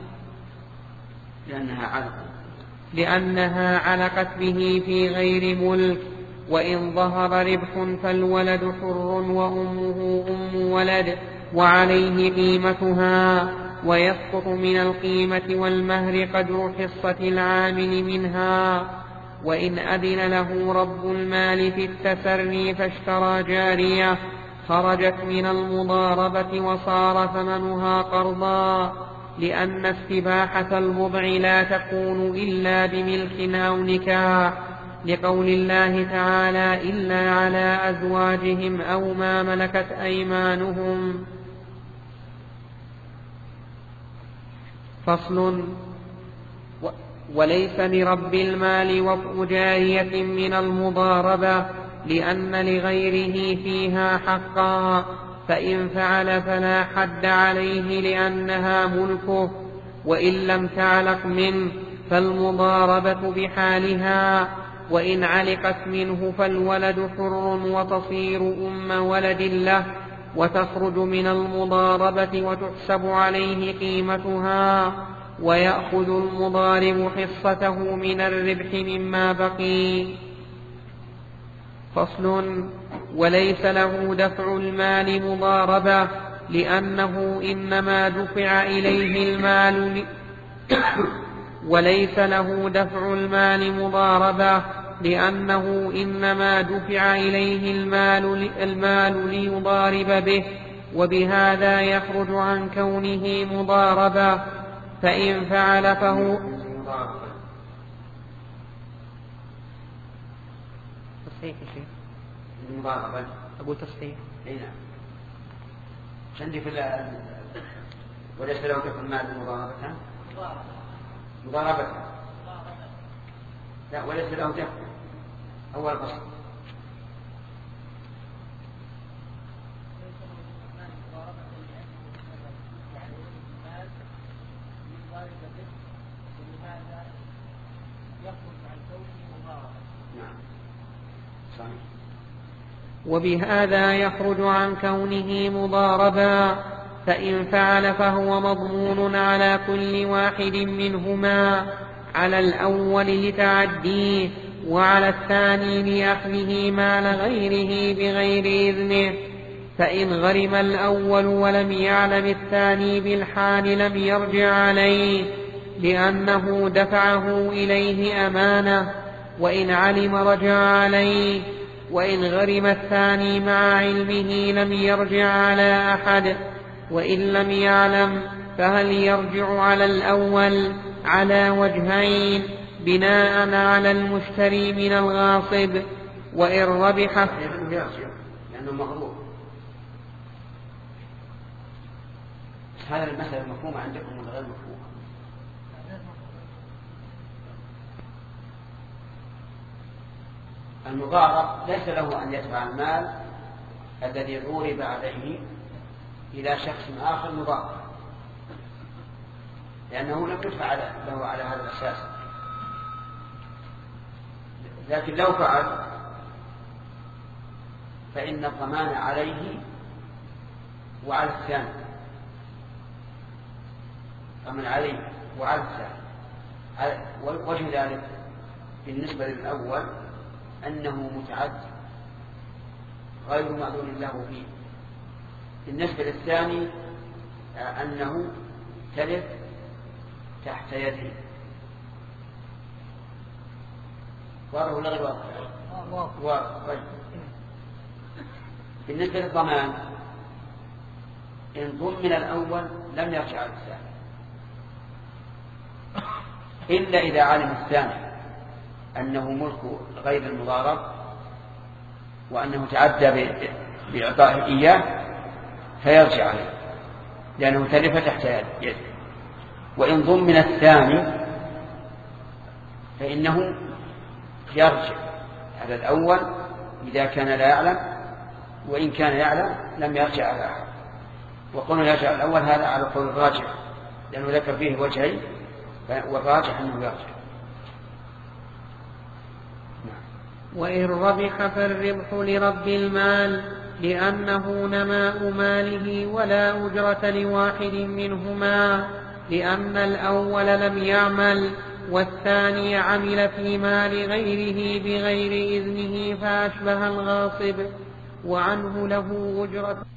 لأنها علقت لأنها علقت به في غير ملك. وإن ظهر ربح فالولد حر وأمه أم ولد وعليه قيمتها، ويسقط من القيمة والمهر قدر حصة العامل منها. وإن أذن له رب المال في التسري فاشترى جارية خرجت من المضاربة وصار ثمنها قرضا، لأن استباحة البضع لا تكون إلا بملك أو نكاح، لقول الله تعالى إلا على أزواجهم أو ما ملكت أيمانهم. فصل. وليس لرب المال وطء جارية من المضاربة لأن لغيره فيها حقا، فإن فعل فلا حد عليه لأنها ملكه، وإن لم تعلق منه فالمضاربة بحالها. وإن علقت منه فالولد حر وتصير أم ولد له وتخرج من المضاربة وتحسب عليه قيمتها، ويأخذ المضارب حصته من الربح مما بقي. فصل. وليس له دفع المال مضاربة لأنه إنما دفع إليه المال ل... وليس له دفع المال مضاربة لأنه إنما دفع إليه المال, المال ليضارب به، وبهذا يخرج عن كونه مضاربة. فإن فعل فهو تصحيح شيء المضاربة أقول تصحيح أي نعم عندي في وليس له دفع المال مضاربة مضاربة لا وليس له دفع أول فصل وبهذا يخرج عن كونه مضاربا، فإن فعل فهو مضمون على كل واحد منهما، على الأول لتعديه وعلى الثاني لأخذه مال غيره بغير إذنه. فإن غرم الأول ولم يعلم الثاني بالحال لم يرجع عليه، لأنه دفعه إليه أمانة، وإن علم رجع عليه، وإن غرم الثاني مع علمه لم يرجع على أحد، وإن لم يعلم فهل يرجع على الأول؟ على وجهين بناء على المشتري من الغاصب. وإن ربح لأنه مغرور. هذا المسألة مفهومة عندكم ولا غير مفهومة؟ المضارب ليس له أن يدفع المال الذي عورب عليه إلى شخص آخر مضارب، لأنه لم يدفع له على هذا الأساس. لكن لو فعل فإن الضمان عليه وعلى الثاني، فمن عليه وعلى الثاني. وجه ذلك بالنسبة للأول أنه متعدي غير مأذون له فيه، بالنسبة للثاني أنه تلف تحت يده. واضح ولا غير واضح؟ طيب. بالنسبة للضمان إن ضمن الأول لم يرجع على الثاني، إلا إذا علم الثاني أنه ملك غير المضارب وأنه تعدى بإعطائه إياه فيرجع عليه، لأنه تلف تحت يده. وإن ضمن الثاني فإنه يرجع على الأول إذا كان لا يعلم، وإن كان يعلم لم يرجع على أحد. وقلنا يرجع الأول هذا على قول الراجح، لأنه ذكر فيه وجهين، والراجح أنه يرجع. وإن ربح فالربح لرب المال، لأنه نماء ماله ولا أجرة لواحد منهما، لأن الأول لم يعمل والثاني عمل في مال غيره بغير إذنه فأشبه الغاصب، وعنه له أجرة.